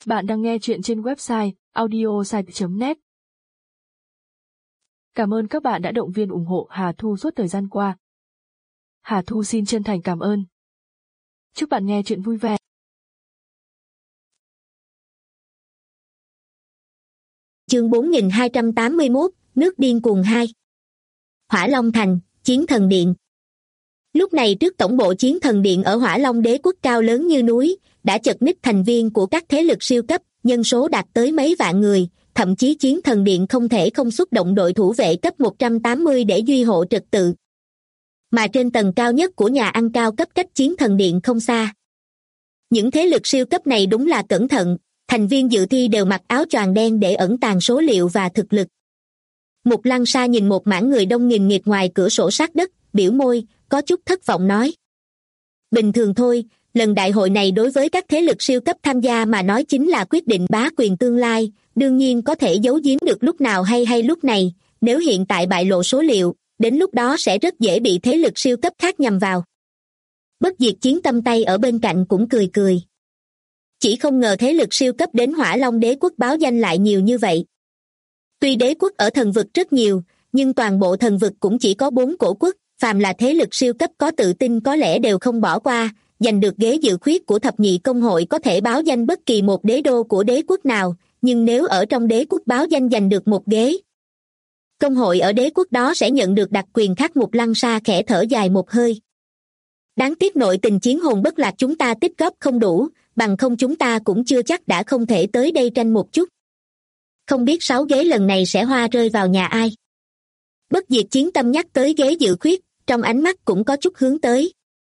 Bạn đang nghe chuyện trên website audiosite.net. Cảm ơn các bạn đã động viên ủng hộ Hà Thu suốt thời gian qua. Hà Thu xin chân thành cảm ơn. Chúc bạn nghe chuyện vui vẻ. Chương 4281, Nước điên cuồng 2. Hỏa Long Thành, Chiến Thần Điện. Lúc này trước tổng bộ Chiến Thần Điện ở Hỏa Long Đế quốc cao lớn như núi, đã chật ních thành viên của các thế lực siêu cấp, nhân số đạt tới mấy vạn người, thậm chí Chiến Thần Điện không thể không xuất động đội thủ vệ cấp 180 để duy hộ trật tự. Mà trên tầng cao nhất của nhà ăn cao cấp cách Chiến Thần Điện không xa. Những thế lực siêu cấp này đúng là cẩn thận, thành viên dự thi đều mặc áo choàng đen để ẩn tàng số liệu và thực lực. Mục Lăng Sa nhìn một mảng người đông nghìn nghịt ngoài cửa sổ sát đất, biểu môi, có chút thất vọng nói. Bình thường thôi, lần đại hội này đối với các thế lực siêu cấp tham gia mà nói chính là quyết định bá quyền tương lai, đương nhiên có thể giấu giếm được lúc nào hay lúc này, nếu hiện tại bại lộ số liệu, đến lúc đó sẽ rất dễ bị thế lực siêu cấp khác nhằm vào. Bất diệt chiến tâm tay ở bên cạnh cũng cười cười. Chỉ không ngờ thế lực siêu cấp đến Hỏa Long Đế quốc báo danh lại nhiều như vậy. Tuy đế quốc ở thần vực rất nhiều, nhưng toàn bộ thần vực cũng chỉ có 4 cổ quốc, phàm là thế lực siêu cấp có tự tin có lẽ đều không bỏ qua, giành được ghế dự khuyết của thập nhị công hội có thể báo danh bất kỳ một đế đô của đế quốc nào, nhưng nếu ở trong đế quốc báo danh giành được một ghế, công hội ở đế quốc đó sẽ nhận được đặc quyền khác. Mục Lăng Sa khẽ thở dài một hơi. Đáng tiếc nội tình chiến hồn bất lạc chúng ta tích góp không đủ, bằng không chúng ta cũng chưa chắc đã không thể tới đây tranh một chút. Không biết 6 ghế lần này sẽ hoa rơi vào nhà ai. Bất diệt chiến tâm nhắc tới ghế dự khuyết, trong ánh mắt cũng có chút hướng tới.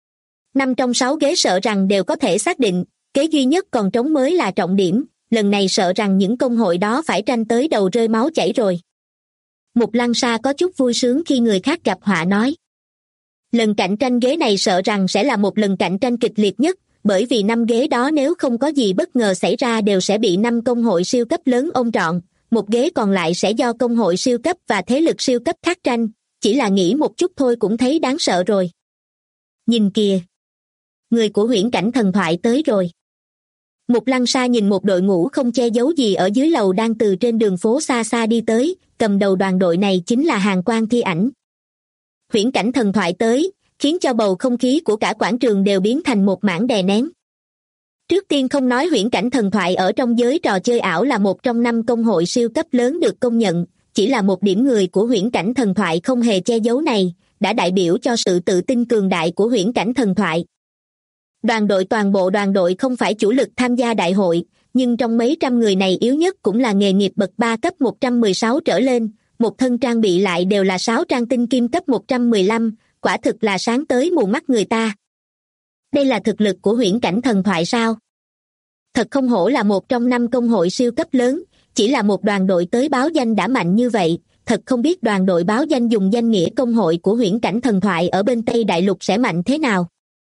5 trong 6 ghế sợ rằng đều có thể xác định, ghế duy nhất còn trống mới là trọng điểm, lần này sợ rằng những công hội đó phải tranh tới đầu rơi máu chảy rồi. Mục Lăng Sa có chút vui sướng khi người khác gặp họa nói. Lần cạnh tranh ghế này sợ rằng sẽ là một lần cạnh tranh kịch liệt nhất, bởi vì 5 ghế đó nếu không có gì bất ngờ xảy ra đều sẽ bị 5 công hội siêu cấp lớn ôm trọn, một ghế còn lại sẽ do công hội siêu cấp và thế lực siêu cấp khác tranh, chỉ là nghĩ một chút thôi cũng thấy đáng sợ rồi. Nhìn kìa! Người của huyễn cảnh thần thoại tới rồi. Mục Lăng Sa nhìn một đội ngũ không che giấu gì ở dưới lầu đang từ trên đường phố xa xa đi tới, cầm đầu đoàn đội này chính là Hàn Quang Thi Ảnh. Huyễn cảnh thần thoại tới, khiến cho bầu không khí của cả quảng trường đều biến thành một mảng đè nén. Trước tiên không nói huyễn cảnh thần thoại ở trong giới trò chơi ảo là một trong 5 công hội siêu cấp lớn được công nhận, chỉ là một điểm người của huyễn cảnh thần thoại không hề che giấu này, đã đại biểu cho sự tự tin cường đại của huyễn cảnh thần thoại. Toàn bộ đoàn đội không phải chủ lực tham gia đại hội, nhưng trong mấy trăm người này yếu nhất cũng là nghề nghiệp bậc 3 cấp 116 trở lên, một thân trang bị lại đều là 6 trang tinh kim cấp 115, quả thực là sáng tới mù mắt người ta. Đây là thực lực của huyễn cảnh thần thoại sao? Thật không hổ là một trong 5 công hội siêu cấp lớn, chỉ là một đoàn đội tới báo danh đã mạnh như vậy, thật không biết đoàn đội báo danh dùng danh nghĩa công hội của huyễn cảnh thần thoại ở bên Tây Đại Lục sẽ mạnh thế nào.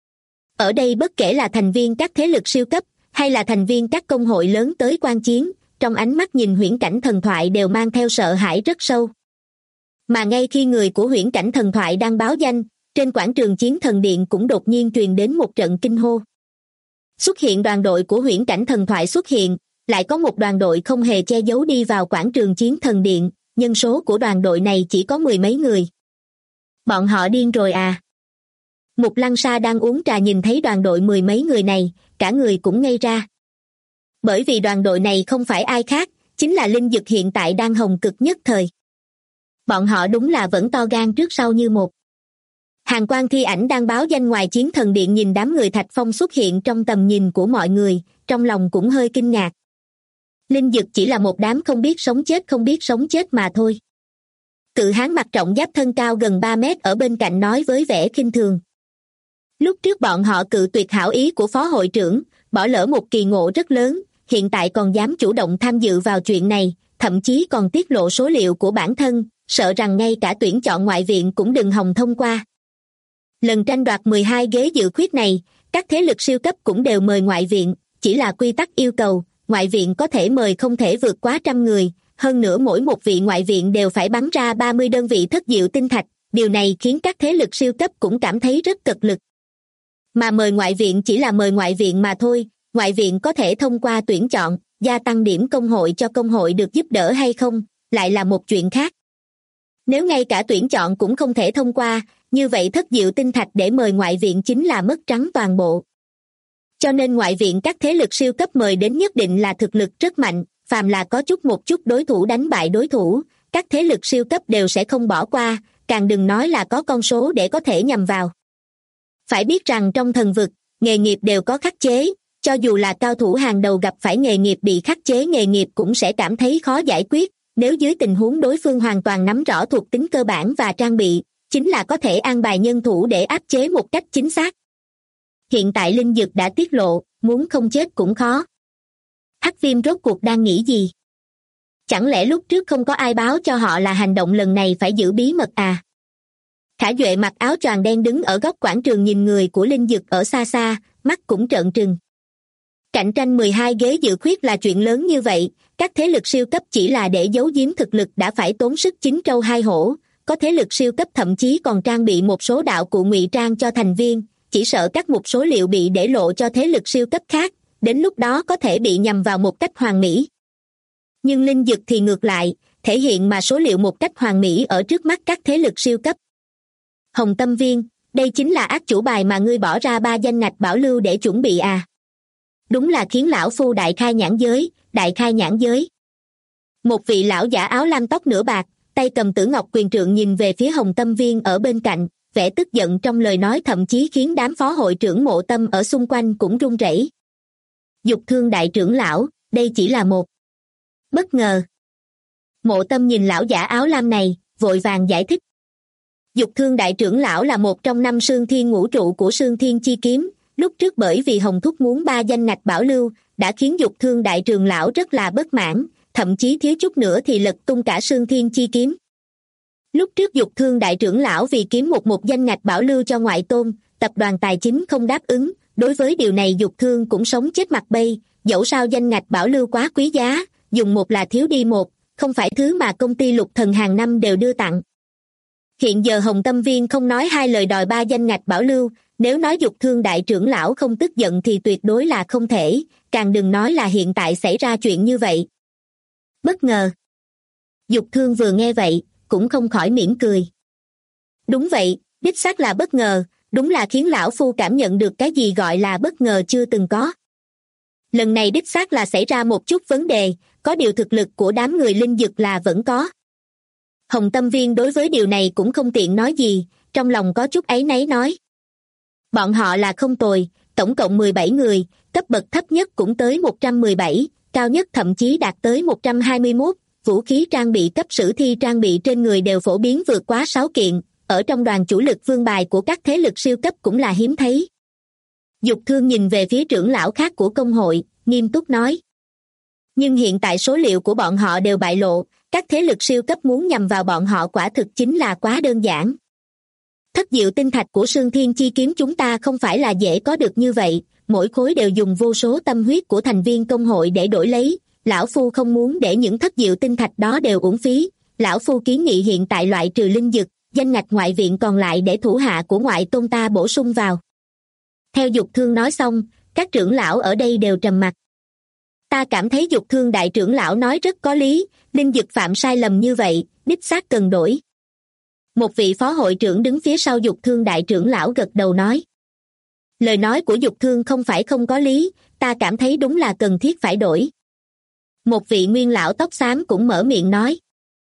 Ở đây bất kể là thành viên các thế lực siêu cấp, hay là thành viên các công hội lớn tới quan chiến, trong ánh mắt nhìn huyễn cảnh thần thoại đều mang theo sợ hãi rất sâu. Mà ngay khi người của huyễn cảnh thần thoại đang báo danh, trên quảng trường Chiến Thần Điện cũng đột nhiên truyền đến một trận kinh hô. Xuất hiện đoàn đội của huyễn cảnh thần thoại xuất hiện, lại có một đoàn đội không hề che giấu đi vào quảng trường Chiến Thần Điện, nhân số của đoàn đội này chỉ có 10 mấy người. Bọn họ điên rồi à? Mục Lăng Sa đang uống trà nhìn thấy đoàn đội 10 mấy người này, cả người cũng ngây ra. Bởi vì đoàn đội này không phải ai khác, chính là linh dực hiện tại đang hồng cực nhất thời. Bọn họ đúng là vẫn to gan trước sau như một. Hàn Quang Thi Ảnh đang báo danh ngoài Chiến Thần Điện nhìn đám người Thạch Phong xuất hiện trong tầm nhìn của mọi người, trong lòng cũng hơi kinh ngạc. Linh dực chỉ là một đám không biết sống chết mà thôi. Cự hán mặt rộng giáp thân cao gần 3 mét ở bên cạnh nói với vẻ khinh thường. Lúc trước bọn họ cự tuyệt hảo ý của phó hội trưởng, bỏ lỡ một kỳ ngộ rất lớn, hiện tại còn dám chủ động tham dự vào chuyện này, thậm chí còn tiết lộ số liệu của bản thân, sợ rằng ngay cả tuyển chọn ngoại viện cũng đừng hòng thông qua. Lần tranh đoạt 12 ghế dự khuyết này, các thế lực siêu cấp cũng đều mời ngoại viện, chỉ là quy tắc yêu cầu, ngoại viện có thể mời không thể vượt quá 100 người, hơn nữa mỗi một vị ngoại viện đều phải bắn ra 30 đơn vị thất diệu tinh thạch, điều này khiến các thế lực siêu cấp cũng cảm thấy rất cật lực. Mà mời ngoại viện chỉ là mời ngoại viện mà thôi, ngoại viện có thể thông qua tuyển chọn, gia tăng điểm công hội cho công hội được giúp đỡ hay không, lại là một chuyện khác. Nếu ngay cả tuyển chọn cũng không thể thông qua, như vậy thất diệu tinh thạch để mời ngoại viện chính là mất trắng toàn bộ. Cho nên ngoại viện các thế lực siêu cấp mời đến nhất định là thực lực rất mạnh, phàm là có một chút đối thủ đánh bại đối thủ, các thế lực siêu cấp đều sẽ không bỏ qua, càng đừng nói là có con số để có thể nhằm vào. Phải biết rằng trong thần vực, nghề nghiệp đều có khắc chế, cho dù là cao thủ hàng đầu gặp phải nghề nghiệp bị khắc chế nghề nghiệp cũng sẽ cảm thấy khó giải quyết, nếu dưới tình huống đối phương hoàn toàn nắm rõ thuộc tính cơ bản và trang bị, chính là có thể an bài nhân thủ để áp chế một cách chính xác. Hiện tại linh dực đã tiết lộ, muốn không chết cũng khó. Hắc Viêm rốt cuộc đang nghĩ gì? Chẳng lẽ lúc trước không có ai báo cho họ là hành động lần này phải giữ bí mật à? Khả Duệ mặc áo choàng đen đứng ở góc quảng trường nhìn người của linh dực ở xa xa, mắt cũng trợn trừng. Cạnh tranh 12 ghế dự khuyết là chuyện lớn như vậy, các thế lực siêu cấp chỉ là để giấu giếm thực lực đã phải tốn sức chín trâu hai hổ, có thế lực siêu cấp thậm chí còn trang bị một số đạo cụ ngụy trang cho thành viên, chỉ sợ các mục số liệu bị để lộ cho thế lực siêu cấp khác, đến lúc đó có thể bị nhằm vào một cách hoàn mỹ. Nhưng linh dực thì ngược lại, thể hiện mà số liệu một cách hoàn mỹ ở trước mắt các thế lực siêu cấp. Hồng Tâm Viên, đây chính là ác chủ bài mà ngươi bỏ ra 3 danh ngạch bảo lưu để chuẩn bị à? Đúng là khiến lão phu đại khai nhãn giới, đại khai nhãn giới. Một vị lão giả áo lam tóc nửa bạc, tay cầm tử ngọc quyền trượng nhìn về phía Hồng Tâm Viên ở bên cạnh, vẻ tức giận trong lời nói thậm chí khiến đám phó hội trưởng Mộ Tâm ở xung quanh cũng run rẩy. Dục Thương đại trưởng lão, đây chỉ là một bất ngờ. Mộ Tâm nhìn lão giả áo lam này, vội vàng giải thích. Dục Thương đại trưởng lão là một trong 5 Sương Thiên ngũ trụ của Sương Thiên chi kiếm, lúc trước bởi vì Hồng Thúc muốn 3 danh ngạch bảo lưu, đã khiến Dục Thương đại trưởng lão rất là bất mãn, thậm chí thiếu chút nữa thì lật tung cả Sương Thiên chi kiếm. Lúc trước Dục Thương đại trưởng lão vì kiếm một danh ngạch bảo lưu cho ngoại tôn, tập đoàn tài chính không đáp ứng, đối với điều này Dục Thương cũng sống chết mặt bay, dẫu sao danh ngạch bảo lưu quá quý giá, dùng một là thiếu đi một, không phải thứ mà công ty Lục Thần hàng năm đều đưa tặng. Hiện giờ Hồng Tâm Viên không nói hai lời đòi 3 danh ngạch bảo lưu, nếu nói Dục Thương đại trưởng lão không tức giận thì tuyệt đối là không thể, càng đừng nói là hiện tại xảy ra chuyện như vậy. Bất ngờ. Dục Thương vừa nghe vậy, cũng không khỏi mỉm cười. Đúng vậy, đích xác là bất ngờ, đúng là khiến lão phu cảm nhận được cái gì gọi là bất ngờ chưa từng có. Lần này đích xác là xảy ra một chút vấn đề, có điều thực lực của đám người linh dực là vẫn có. Hồng Tâm Viên đối với điều này cũng không tiện nói gì, trong lòng có chút áy náy nói. Bọn họ là không tồi, tổng cộng 17 người, cấp bậc thấp nhất cũng tới 117, cao nhất thậm chí đạt tới 121, vũ khí trang bị cấp sử thi trang bị trên người đều phổ biến vượt quá 6 kiện, ở trong đoàn chủ lực vương bài của các thế lực siêu cấp cũng là hiếm thấy. Dục Thương nhìn về phía trưởng lão khác của công hội, nghiêm túc nói. Nhưng hiện tại số liệu của bọn họ đều bại lộ, các thế lực siêu cấp muốn nhằm vào bọn họ quả thực chính là quá đơn giản. Thất diệu tinh thạch của Sương Thiên chi kiếm chúng ta không phải là dễ có được như vậy, mỗi khối đều dùng vô số tâm huyết của thành viên công hội để đổi lấy, lão phu không muốn để những thất diệu tinh thạch đó đều uổng phí, lão phu kiến nghị hiện tại loại trừ linh dực, danh ngạch ngoại viện còn lại để thủ hạ của ngoại tôn ta bổ sung vào. Theo Dục Thương nói xong, các trưởng lão ở đây đều trầm mặc. Ta cảm thấy Dục Thương đại trưởng lão nói rất có lý, linh dực phạm sai lầm như vậy, đích xác cần đổi. Một vị phó hội trưởng đứng phía sau Dục Thương đại trưởng lão gật đầu nói. Lời nói của Dục Thương không phải không có lý, ta cảm thấy đúng là cần thiết phải đổi. Một vị nguyên lão tóc xám cũng mở miệng nói.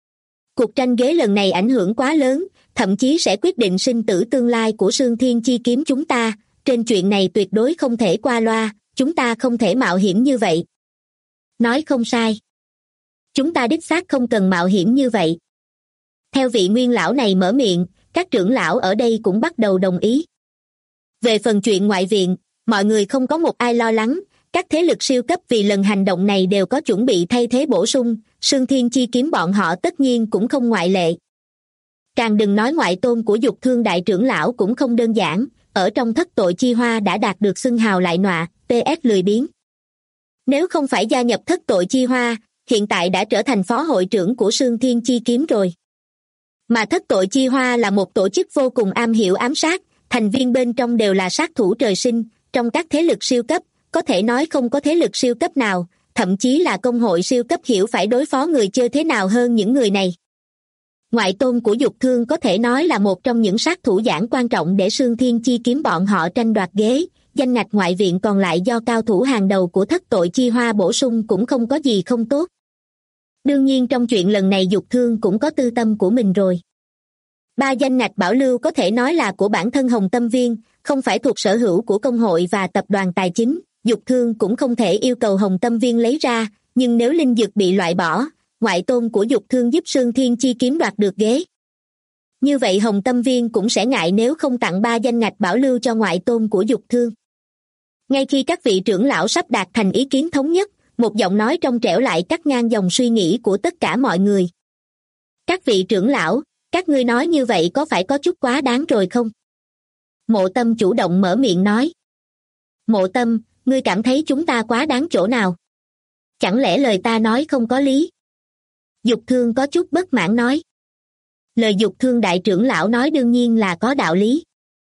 Cuộc tranh ghế lần này ảnh hưởng quá lớn, thậm chí sẽ quyết định sinh tử tương lai của Sương Thiên chi kiếm chúng ta, trên chuyện này tuyệt đối không thể qua loa, chúng ta không thể mạo hiểm như vậy. Nói không sai. Chúng ta đích xác không cần mạo hiểm như vậy. Theo vị nguyên lão này mở miệng, các trưởng lão ở đây cũng bắt đầu đồng ý. Về phần chuyện ngoại viện, mọi người không có một ai lo lắng, các thế lực siêu cấp vì lần hành động này đều có chuẩn bị thay thế bổ sung, Sương Thiên chi kiếm bọn họ tất nhiên cũng không ngoại lệ. Càng đừng nói ngoại tôn của Dục Thương đại trưởng lão cũng không đơn giản, ở trong thất tội chi hoa đã đạt được xưng hào lại nọa, PS lười biếng. Nếu không phải gia nhập thất tội chi hoa, hiện tại đã trở thành phó hội trưởng của Sương Thiên chi kiếm rồi. Mà thất tội chi hoa là một tổ chức vô cùng am hiểu ám sát, thành viên bên trong đều là sát thủ trời sinh, trong các thế lực siêu cấp, có thể nói không có thế lực siêu cấp nào, thậm chí là công hội siêu cấp hiểu phải đối phó người chơi thế nào hơn những người này. Ngoại tôn của Dục Thương có thể nói là một trong những sát thủ giảng quan trọng để Sương Thiên Chi kiếm bọn họ tranh đoạt ghế, danh ngạch ngoại viện còn lại do cao thủ hàng đầu của Thất Tội Chi Hoa bổ sung cũng không có gì không tốt. Đương nhiên trong chuyện lần này Dục Thương cũng có tư tâm của mình rồi. 3 danh ngạch bảo lưu có thể nói là của bản thân Hồng Tâm Viên, không phải thuộc sở hữu của công hội và tập đoàn tài chính. Dục Thương cũng không thể yêu cầu Hồng Tâm Viên lấy ra, nhưng nếu linh dược bị loại bỏ, ngoại tôn của Dục Thương giúp Sương Thiên Chi kiếm đoạt được ghế. Như vậy Hồng Tâm Viên cũng sẽ ngại nếu không tặng 3 danh ngạch bảo lưu cho ngoại tôn của Dục Thương. Ngay khi các vị trưởng lão sắp đạt thành ý kiến thống nhất, một giọng nói trong trẻo lại cắt ngang dòng suy nghĩ của tất cả mọi người. Các vị trưởng lão, các ngươi nói như vậy có phải có chút quá đáng rồi không? Mộ Tâm chủ động mở miệng nói. Mộ Tâm, ngươi cảm thấy chúng ta quá đáng chỗ nào? Chẳng lẽ lời ta nói không có lý? Dục Thương có chút bất mãn nói. Lời Dục Thương đại trưởng lão nói đương nhiên là có đạo lý.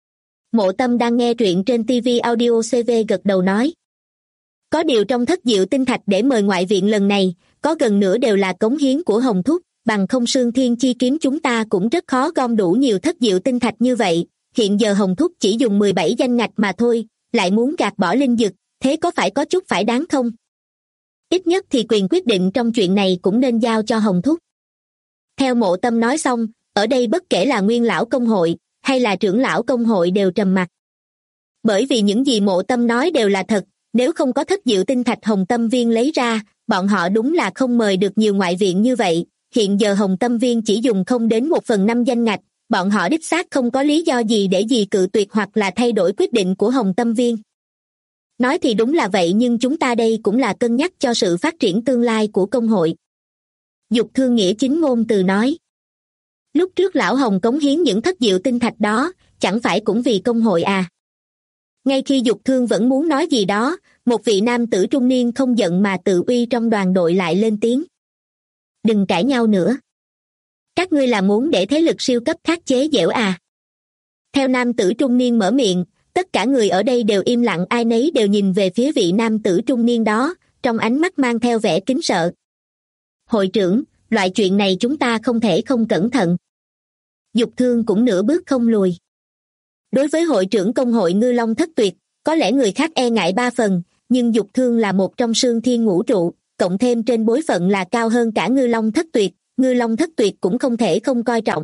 Mộ Tâm đang nghe truyện trên TV Audio CV gật đầu nói. Có điều trong thất diệu tinh thạch để mời ngoại viện lần này, có gần nửa đều là cống hiến của Hồng Thúc, bằng không Sương Thiên Chi kiếm chúng ta cũng rất khó gom đủ nhiều thất diệu tinh thạch như vậy. Hiện giờ Hồng Thúc chỉ dùng 17 danh ngạch mà thôi, lại muốn gạt bỏ linh dực, thế có phải có chút phải đáng không? Ít nhất thì quyền quyết định trong chuyện này cũng nên giao cho Hồng Thúc. Theo Mộ Tâm nói xong, ở đây bất kể là nguyên lão công hội, hay là trưởng lão công hội đều trầm mặc. Bởi vì những gì Mộ Tâm nói đều là thật, nếu không có thất diệu tinh thạch Hồng Tâm Viên lấy ra, bọn họ đúng là không mời được nhiều ngoại viện như vậy. Hiện giờ Hồng Tâm Viên chỉ dùng không đến 1/5 danh ngạch, bọn họ đích xác không có lý do gì để cự tuyệt hoặc là thay đổi quyết định của Hồng Tâm Viên. Nói thì đúng là vậy nhưng chúng ta đây cũng là cân nhắc cho sự phát triển tương lai của công hội. Dục Thương nghĩa chính ngôn từ nói. Lúc trước lão Hồng cống hiến những thất diệu tinh thạch đó, chẳng phải cũng vì công hội à? Ngay khi Dục Thương vẫn muốn nói gì đó, một vị nam tử trung niên không giận mà tự uy trong đoàn đội lại lên tiếng. Đừng cãi nhau nữa. Các ngươi là muốn để thế lực siêu cấp khác chế giễu à? Theo nam tử trung niên mở miệng, tất cả người ở đây đều im lặng, ai nấy đều nhìn về phía vị nam tử trung niên đó, trong ánh mắt mang theo vẻ kính sợ. Hội trưởng, loại chuyện này chúng ta không thể không cẩn thận. Dục Thương cũng nửa bước không lùi. Đối với hội trưởng công hội Ngư Long Thất Tuyệt, có lẽ người khác e ngại 3 phần, nhưng Dục Thương là một trong Sương Thiên Ngũ Trụ, cộng thêm trên bối phận là cao hơn cả Ngư Long Thất Tuyệt, Ngư Long Thất Tuyệt cũng không thể không coi trọng.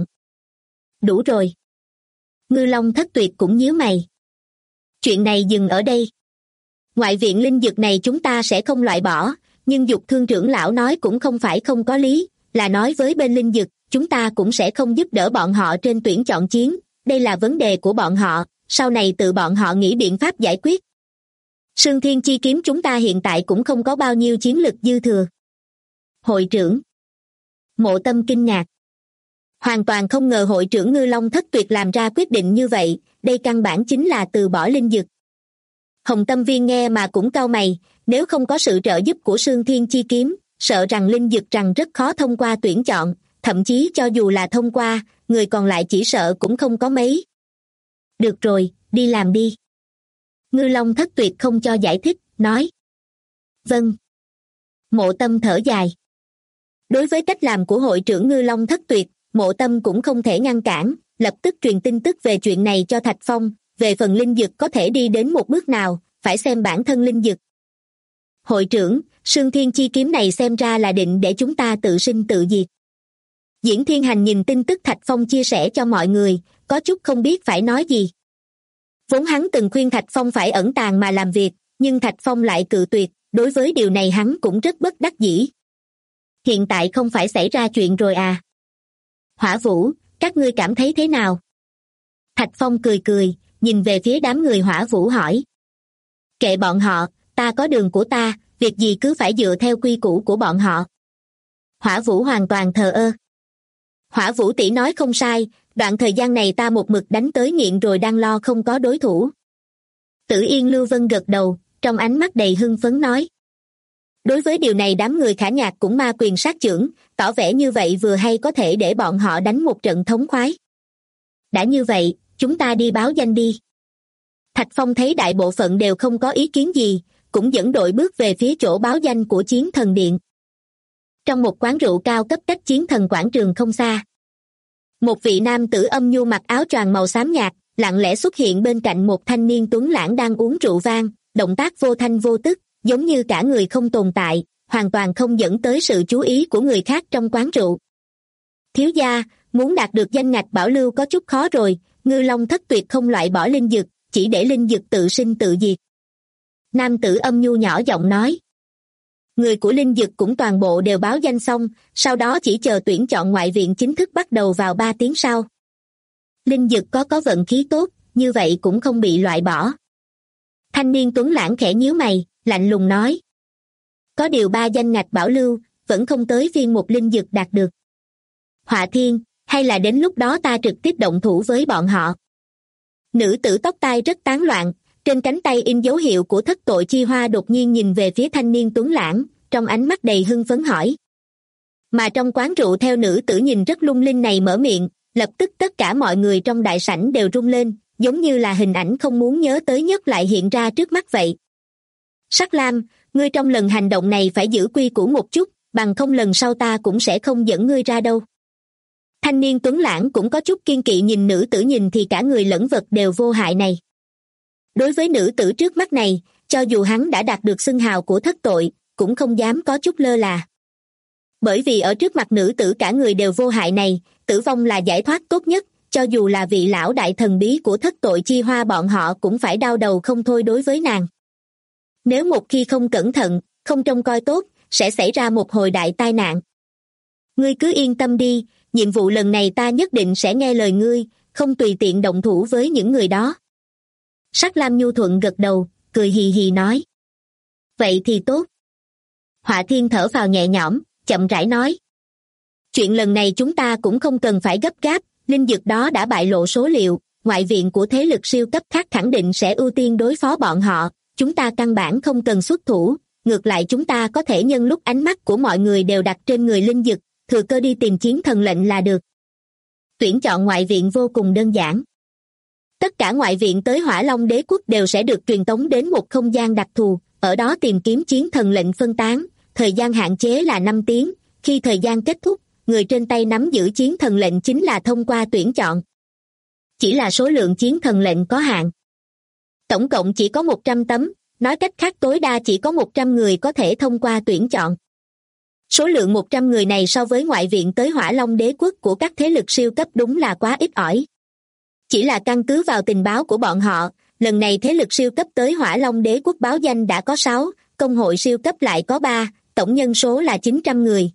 Đủ rồi. Ngư Long Thất Tuyệt cũng nhíu mày. Chuyện này dừng ở đây. Ngoại viện linh dược này chúng ta sẽ không loại bỏ, nhưng Dục Thương trưởng lão nói cũng không phải không có lý, là nói với bên linh dược, chúng ta cũng sẽ không giúp đỡ bọn họ trên tuyển chọn chiến, đây là vấn đề của bọn họ, sau này tự bọn họ nghĩ biện pháp giải quyết. Sương Thiên Chi kiếm chúng ta hiện tại cũng không có bao nhiêu chiến lực dư thừa. Hội trưởng. Mộ Tâm kinh ngạc. Hoàn toàn không ngờ hội trưởng Ngư Long Thất Tuyệt làm ra quyết định như vậy, đây căn bản chính là từ bỏ linh dược. Hồng Tâm Viên nghe mà cũng cau mày, nếu không có sự trợ giúp của Sương Thiên Chi kiếm, sợ rằng linh dược rằng rất khó thông qua tuyển chọn, thậm chí cho dù là thông qua, người còn lại chỉ sợ cũng không có mấy. Được rồi, đi làm đi. Ngư Long Thất Tuyệt không cho giải thích, nói. Vâng. Mộ Tâm thở dài. Đối với cách làm của hội trưởng Ngư Long Thất Tuyệt, Mộ Tâm cũng không thể ngăn cản, lập tức truyền tin tức về chuyện này cho Thạch Phong, về phần linh dược có thể đi đến một bước nào, phải xem bản thân linh dược. Hội trưởng, Sương Thiên Chi kiếm này xem ra là định để chúng ta tự sinh tự diệt. Diễn Thiên Hành nhìn tin tức Thạch Phong chia sẻ cho mọi người, có chút không biết phải nói gì. Vốn hắn từng khuyên Thạch Phong phải ẩn tàng mà làm việc, nhưng Thạch Phong lại cự tuyệt, đối với điều này hắn cũng rất bất đắc dĩ. Hiện tại không phải xảy ra chuyện rồi à? Hỏa Vũ, các ngươi cảm thấy thế nào? Thạch Phong cười cười, nhìn về phía đám người Hỏa Vũ hỏi. Kệ bọn họ, ta có đường của ta, việc gì cứ phải dựa theo quy củ của bọn họ. Hỏa Vũ hoàn toàn thờ ơ. Hỏa Vũ tỷ nói không sai, đoạn thời gian này ta một mực đánh tới nghiện rồi đang lo không có đối thủ. Tử Yên Lưu Vân gật đầu, trong ánh mắt đầy hưng phấn nói. Đối với điều này đám người Khả Nhạc cũng ma quyền sát chưởng, tỏ vẻ như vậy vừa hay có thể để bọn họ đánh một trận thống khoái. Đã như vậy, chúng ta đi báo danh đi. Thạch Phong thấy đại bộ phận đều không có ý kiến gì, cũng dẫn đội bước về phía chỗ báo danh của Chiến Thần Điện. Trong một quán rượu cao cấp cách Chiến Thần quảng trường không xa, một vị nam tử âm nhu mặc áo choàng màu xám nhạt, lặng lẽ xuất hiện bên cạnh một thanh niên tuấn lãng đang uống rượu vang, động tác vô thanh vô tức, giống như cả người không tồn tại, hoàn toàn không dẫn tới sự chú ý của người khác trong quán rượu. Thiếu gia, muốn đạt được danh ngạch bảo lưu có chút khó rồi, Ngư Long Thất tuyệt không loại bỏ linh dực, chỉ để linh dực tự sinh tự diệt. Nam tử âm nhu nhỏ giọng nói. Người của linh dực cũng toàn bộ đều báo danh xong, sau đó chỉ chờ tuyển chọn ngoại viện chính thức bắt đầu vào 3 tiếng sau. Linh dực có vận khí tốt, như vậy cũng không bị loại bỏ. Thanh niên tuấn lãng khẽ nhíu mày, lạnh lùng nói. Có điều 3 danh ngạch bảo lưu, vẫn không tới phiên một linh dực đạt được. Họa Thiên, hay là đến lúc đó ta trực tiếp động thủ với bọn họ. Nữ tử tóc tai rất tán loạn, trên cánh tay in dấu hiệu của thất tội chi hoa đột nhiên nhìn về phía thanh niên tuấn lãng, trong ánh mắt đầy hưng phấn hỏi. Mà trong quán rượu theo nữ tử nhìn rất lung linh này mở miệng, lập tức tất cả mọi người trong đại sảnh đều rung lên, giống như là hình ảnh không muốn nhớ tới nhất lại hiện ra trước mắt vậy. Sắc Lam, ngươi trong lần hành động này phải giữ quy củ một chút, bằng không lần sau ta cũng sẽ không dẫn ngươi ra đâu. Thanh niên tuấn lãng cũng có chút kiên kỵ nhìn nữ tử nhìn thì cả người lẫn vật đều vô hại này. Đối với nữ tử trước mắt này, cho dù hắn đã đạt được xưng hào của thất tội, cũng không dám có chút lơ là. Bởi vì ở trước mặt nữ tử cả người đều vô hại này, tử vong là giải thoát tốt nhất, cho dù là vị lão đại thần bí của thất tội chi hoa bọn họ cũng phải đau đầu không thôi đối với nàng. Nếu một khi không cẩn thận, không trông coi tốt, sẽ xảy ra một hồi đại tai nạn. Ngươi cứ yên tâm đi, nhiệm vụ lần này ta nhất định sẽ nghe lời ngươi, không tùy tiện động thủ với những người đó. Sắc Lam nhu thuận gật đầu, cười hì hì nói. Vậy thì tốt. Họa Thiên thở phào nhẹ nhõm, chậm rãi nói. Chuyện lần này chúng ta cũng không cần phải gấp gáp, linh dược đó đã bại lộ số liệu, ngoại viện của thế lực siêu cấp khác khẳng định sẽ ưu tiên đối phó bọn họ, chúng ta căn bản không cần xuất thủ, ngược lại chúng ta có thể nhân lúc ánh mắt của mọi người đều đặt trên người linh dược, thừa cơ đi tìm chiến thần lệnh là được. Tuyển chọn ngoại viện vô cùng đơn giản. Tất cả ngoại viện tới Hỏa Long Đế quốc đều sẽ được truyền tống đến một không gian đặc thù, ở đó tìm kiếm chiến thần lệnh phân tán, thời gian hạn chế là 5 tiếng, khi thời gian kết thúc, người trên tay nắm giữ chiến thần lệnh chính là thông qua tuyển chọn. Chỉ là số lượng chiến thần lệnh có hạn. Tổng cộng chỉ có 100 tấm, nói cách khác tối đa chỉ có 100 người có thể thông qua tuyển chọn. Số lượng 100 người này so với ngoại viện tới Hỏa Long Đế quốc của các thế lực siêu cấp đúng là quá ít ỏi. Chỉ là căn cứ vào tình báo của bọn họ, lần này thế lực siêu cấp tới Hỏa Long Đế quốc báo danh đã có 6, công hội siêu cấp lại có 3, tổng nhân số là 900 người.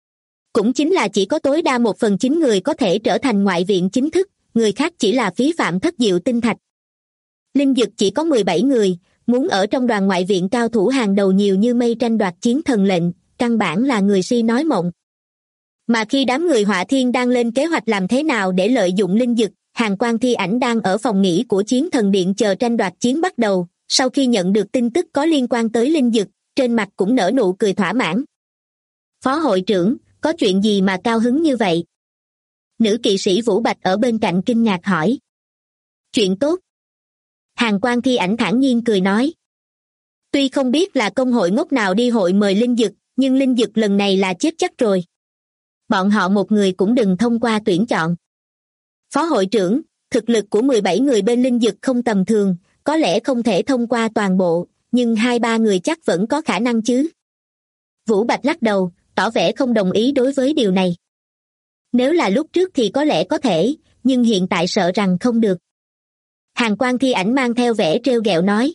Cũng chính là chỉ có tối đa 1/9 người có thể trở thành ngoại viện chính thức, người khác chỉ là phí phạm thất diệu tinh thạch. Linh dực chỉ có 17 người, muốn ở trong đoàn ngoại viện cao thủ hàng đầu nhiều như mây tranh đoạt chiến thần lệnh, căn bản là người si nói mộng. Mà khi đám người Họa Thiên đang lên kế hoạch làm thế nào để lợi dụng linh dực, Hàn Quang Thi Ảnh đang ở phòng nghỉ của chiến thần điện chờ tranh đoạt chiến bắt đầu, sau khi nhận được tin tức có liên quan tới linh dực, trên mặt cũng nở nụ cười thỏa mãn. Phó hội trưởng, có chuyện gì mà cao hứng như vậy? Nữ kỵ sĩ Vũ Bạch ở bên cạnh kinh ngạc hỏi. Chuyện tốt. Hàn Quang Thi Ảnh thản nhiên cười nói. Tuy không biết là công hội ngốc nào đi hội mời linh dực, nhưng linh dực lần này là chết chắc rồi. Bọn họ một người cũng đừng thông qua tuyển chọn. Phó hội trưởng, thực lực của 17 người bên linh dực không tầm thường, có lẽ không thể thông qua toàn bộ, nhưng 2-3 người chắc vẫn có khả năng chứ. Vũ Bạch lắc đầu, tỏ vẻ không đồng ý đối với điều này. Nếu là lúc trước thì có lẽ có thể, nhưng hiện tại sợ rằng không được. Hàn Quang Thi Ảnh mang theo vẻ trêu ghẹo nói.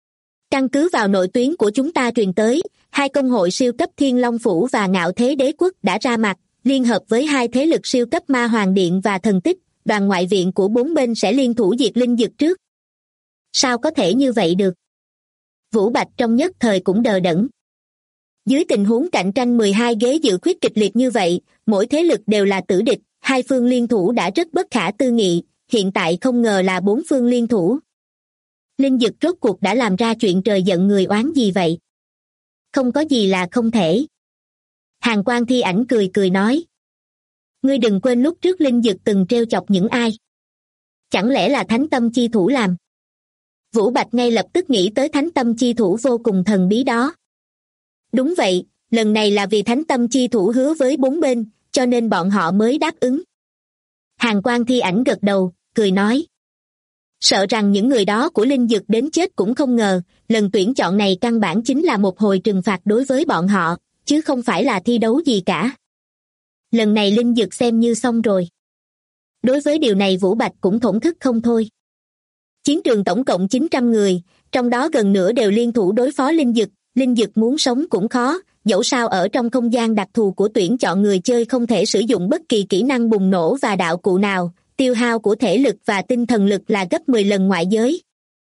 Căn cứ vào nội tuyến của chúng ta truyền tới, 2 công hội siêu cấp Thiên Long Phủ và Ngạo Thế Đế Quốc đã ra mặt, liên hợp với 2 thế lực siêu cấp Ma Hoàng Điện và Thần Tích, đoàn ngoại viện của 4 bên sẽ liên thủ diệt linh dực trước. Sao có thể như vậy được? Vũ Bạch trong nhất thời cũng đờ đẫn. Dưới tình huống cạnh tranh 12 ghế dự khuyết kịch liệt như vậy, mỗi thế lực đều là tử địch, 2 phương liên thủ đã rất bất khả tư nghị, hiện tại không ngờ là 4 phương liên thủ. Linh dực rốt cuộc đã làm ra chuyện trời giận người oán gì vậy? Không có gì là không thể. Hàn Quang Thi Ảnh cười cười nói. Ngươi đừng quên lúc trước linh dực từng trêu chọc những ai. Chẳng lẽ là thánh tâm chi thủ làm? Vũ Bạch ngay lập tức nghĩ tới thánh tâm chi thủ vô cùng thần bí đó. Đúng vậy, lần này là vì thánh tâm chi thủ hứa với bốn bên, cho nên bọn họ mới đáp ứng. Hàn Quang Thi Ảnh gật đầu, cười nói. Sợ rằng những người đó của Linh Dực đến chết cũng không ngờ, lần tuyển chọn này căn bản chính là một hồi trừng phạt đối với bọn họ, chứ không phải là thi đấu gì cả. Lần này Linh Dực xem như xong rồi. Đối với điều này Vũ Bạch cũng thổn thức không thôi. Chiến trường tổng cộng 900 người, trong đó gần nửa đều liên thủ đối phó Linh Dực muốn sống cũng khó, dẫu sao ở trong không gian đặc thù của tuyển chọn người chơi không thể sử dụng bất kỳ kỹ năng bùng nổ và đạo cụ nào, tiêu hao của thể lực và tinh thần lực là gấp 10 lần ngoại giới.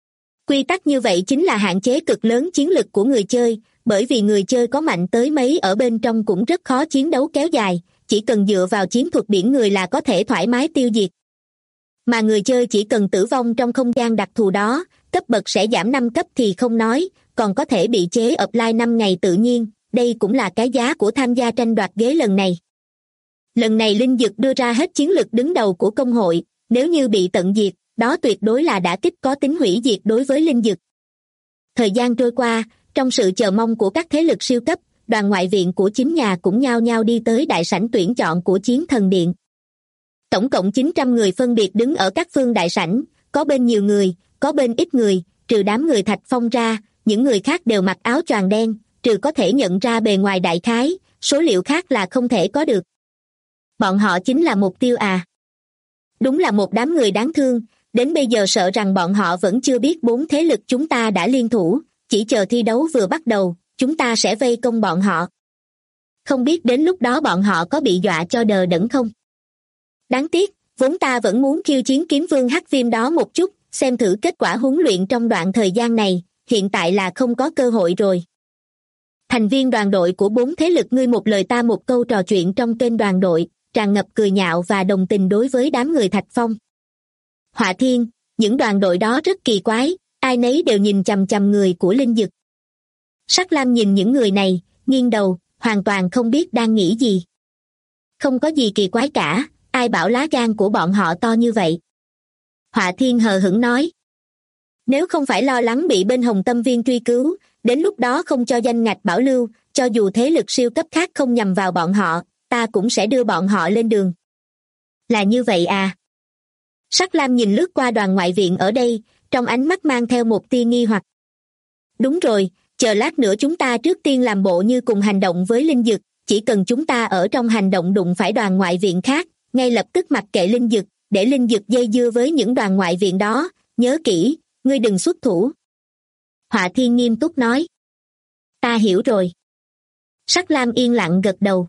Quy tắc như vậy chính là hạn chế cực lớn chiến lực của người chơi, bởi vì người chơi có mạnh tới mấy ở bên trong cũng rất khó chiến đấu kéo dài, chỉ cần dựa vào chiến thuật biển người là có thể thoải mái tiêu diệt. Mà người chơi chỉ cần tử vong trong không gian đặc thù đó, cấp bậc sẽ giảm 5 cấp thì không nói, còn có thể bị chế offline 5 ngày tự nhiên, đây cũng là cái giá của tham gia tranh đoạt ghế lần này. Lần này Linh Dực đưa ra hết chiến lực đứng đầu của công hội, nếu như bị tận diệt, đó tuyệt đối là đả kích có tính hủy diệt đối với Linh Dực. Thời gian trôi qua, trong sự chờ mong của các thế lực siêu cấp, đoàn ngoại viện của chính nhà cũng nhao nhao đi tới đại sảnh tuyển chọn của Chiến Thần Điện. Tổng cộng 900 người phân biệt đứng ở các phương đại sảnh, có bên nhiều người, có bên ít người, trừ đám người Thạch Phong ra, những người khác đều mặc áo choàng đen, trừ có thể nhận ra bề ngoài đại khái, số liệu khác là không thể có được. Bọn họ chính là mục tiêu à? Đúng là một đám người đáng thương, đến bây giờ sợ rằng bọn họ vẫn chưa biết 4 thế lực chúng ta đã liên thủ, chỉ chờ thi đấu vừa bắt đầu, chúng ta sẽ vây công bọn họ. Không biết đến lúc đó bọn họ có bị dọa cho đờ đẫn không? Đáng tiếc, vốn ta vẫn muốn khiêu chiến kiếm vương Hắc Viêm đó một chút, xem thử kết quả huấn luyện trong đoạn thời gian này, hiện tại là không có cơ hội rồi. Thành viên đoàn đội của 4 thế lực ngươi một lời ta một câu trò chuyện trong kênh đoàn đội, tràn ngập cười nhạo và đồng tình đối với đám người Thạch Phong. Họa Thiên, những đoàn đội đó rất kỳ quái, ai nấy đều nhìn chằm chằm người của Linh Dực. Sắc Lam nhìn những người này, nghiêng đầu, hoàn toàn không biết đang nghĩ gì. Không có gì kỳ quái cả, ai bảo lá gan của bọn họ to như vậy. Họa Thiên hờ hững nói. Nếu không phải lo lắng bị bên Hồng Tâm Viên truy cứu, đến lúc đó không cho danh ngạch bảo lưu, cho dù thế lực siêu cấp khác không nhằm vào bọn họ, ta cũng sẽ đưa bọn họ lên đường. Là như vậy à? Sắc Lam nhìn lướt qua đoàn ngoại viện ở đây, trong ánh mắt mang theo một tia nghi hoặc. Đúng rồi, chờ lát nữa chúng ta trước tiên làm bộ như cùng hành động với Linh Dực, chỉ cần chúng ta ở trong hành động đụng phải đoàn ngoại viện khác, ngay lập tức mặc kệ Linh Dực, để Linh Dực dây dưa với những đoàn ngoại viện đó, nhớ kỹ, ngươi đừng xuất thủ. Họa Thiên nghiêm túc nói. Ta hiểu rồi. Sắc Lam yên lặng gật đầu.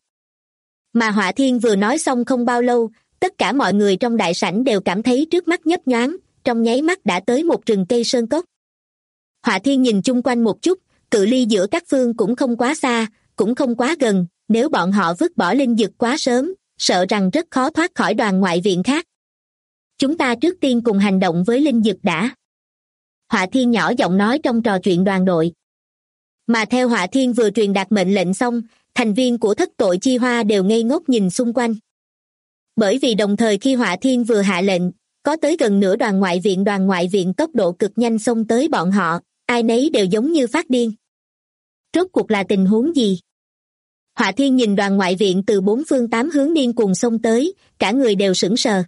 Mà Họa Thiên vừa nói xong không bao lâu, tất cả mọi người trong đại sảnh đều cảm thấy trước mắt nhấp nhoáng, trong nháy mắt đã tới một rừng cây sơn cốc. Họa Thiên nhìn chung quanh một chút, cự ly giữa các phương cũng không quá xa, cũng không quá gần, nếu bọn họ vứt bỏ Linh Dực quá sớm, sợ rằng rất khó thoát khỏi đoàn ngoại viện khác. Chúng ta trước tiên cùng hành động với Linh Dực đã. Họa Thiên nhỏ giọng nói trong trò chuyện đoàn đội. Mà theo Họa Thiên vừa truyền đạt mệnh lệnh xong, thành viên của Thất Tội Chi Hoa đều ngây ngốc nhìn xung quanh. Bởi vì đồng thời khi Họa Thiên vừa hạ lệnh, có tới gần nửa đoàn ngoại viện tốc độ cực nhanh xông tới bọn họ, ai nấy đều giống như phát điên. Rốt cuộc là tình huống gì? Họa Thiên nhìn đoàn ngoại viện từ 4 phương 8 hướng điên cuồng xông tới, cả người đều sững sờ.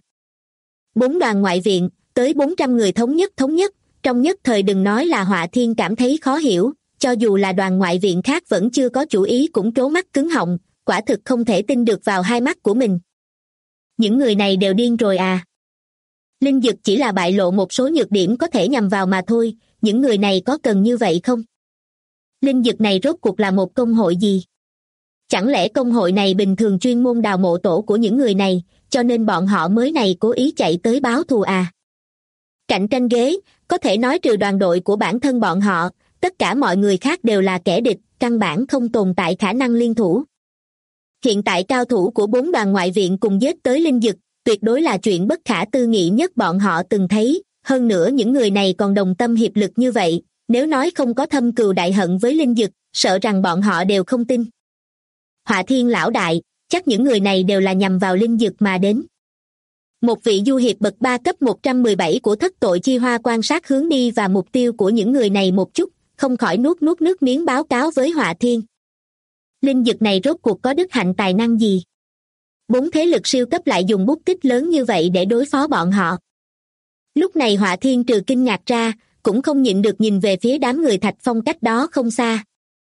4 đoàn ngoại viện, tới 400 người thống nhất, trong nhất thời đừng nói là Họa Thiên cảm thấy khó hiểu, cho dù là đoàn ngoại viện khác vẫn chưa có chủ ý cũng trố mắt cứng họng, quả thực không thể tin được vào hai mắt của mình. Những người này đều điên rồi à? Linh Dực chỉ là bại lộ một số nhược điểm có thể nhằm vào mà thôi, những người này có cần như vậy không? Linh Dực này rốt cuộc là một công hội gì? Chẳng lẽ công hội này bình thường chuyên môn đào mộ tổ của những người này, cho nên bọn họ mới này cố ý chạy tới báo thù à? Cạnh tranh ghế, có thể nói trừ đoàn đội của bản thân bọn họ, tất cả mọi người khác đều là kẻ địch, căn bản không tồn tại khả năng liên thủ. Hiện tại cao thủ của 4 đoàn ngoại viện cùng giết tới Linh Dực, tuyệt đối là chuyện bất khả tư nghị nhất bọn họ từng thấy, hơn nữa những người này còn đồng tâm hiệp lực như vậy, nếu nói không có thâm cừu đại hận với Linh Dực, sợ rằng bọn họ đều không tin. Họa Thiên lão đại, chắc những người này đều là nhằm vào Linh Dực mà đến. Một vị du hiệp bậc 3 cấp 117 của thất tội chi hoa quan sát hướng đi và mục tiêu của những người này một chút, không khỏi nuốt nước miếng báo cáo với Họa Thiên. Linh dực này rốt cuộc có đức hạnh tài năng gì? 4 thế lực siêu cấp lại dùng bút tích lớn như vậy để đối phó bọn họ. Lúc này Họa Thiên trừ kinh ngạc ra, cũng không nhịn được nhìn về phía đám người Thạch Phong cách đó không xa.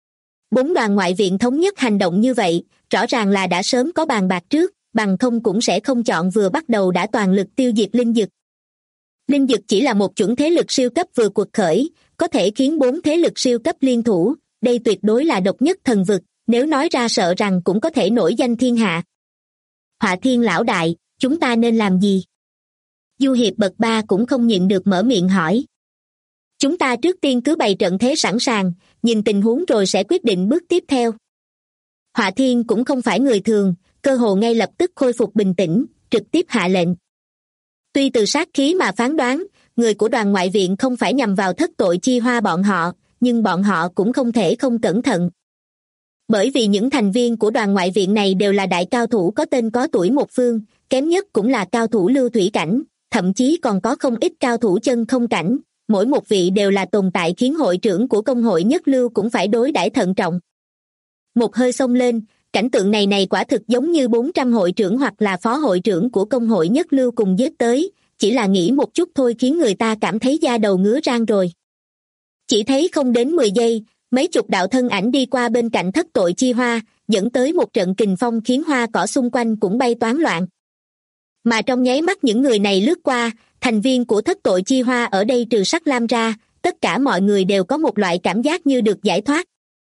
4 đoàn ngoại viện thống nhất hành động như vậy, rõ ràng là đã sớm có bàn bạc trước, bằng không cũng sẽ không chọn vừa bắt đầu đã toàn lực tiêu diệt linh dực. Linh dực chỉ là một chuẩn thế lực siêu cấp vừa quật khởi, có thể khiến 4 thế lực siêu cấp liên thủ, đây tuyệt đối là độc nhất thần vực, nếu nói ra sợ rằng cũng có thể nổi danh thiên hạ. Họa Thiên lão đại, chúng ta nên làm gì? Du hiệp bậc 3 cũng không nhịn được mở miệng hỏi. Chúng ta trước tiên cứ bày trận thế sẵn sàng, nhìn tình huống rồi sẽ quyết định bước tiếp theo. Họa Thiên cũng không phải người thường, cơ hồ ngay lập tức khôi phục bình tĩnh, trực tiếp hạ lệnh. Tuy từ sát khí mà phán đoán, người của đoàn ngoại viện không phải nhằm vào thất tội chi hoa bọn họ, nhưng bọn họ cũng không thể không cẩn thận. Bởi vì những thành viên của đoàn ngoại viện này đều là đại cao thủ có tên có tuổi một phương, kém nhất cũng là cao thủ lưu thủy cảnh, thậm chí còn có không ít cao thủ chân không cảnh, mỗi một vị đều là tồn tại khiến hội trưởng của công hội nhất lưu cũng phải đối đãi thận trọng. Một hơi xông lên, cảnh tượng này quả thực giống như 400 hội trưởng hoặc là phó hội trưởng của công hội nhất lưu cùng giết tới, chỉ là nghĩ một chút thôi khiến người ta cảm thấy da đầu ngứa rang rồi. Chỉ thấy không đến 10 giây, mấy chục đạo thân ảnh đi qua bên cạnh thất tội chi hoa, dẫn tới một trận kình phong khiến hoa cỏ xung quanh cũng bay toán loạn. Mà trong nháy mắt những người này lướt qua, thành viên của thất tội chi hoa ở đây trừ Sắc Lam ra, tất cả mọi người đều có một loại cảm giác như được giải thoát.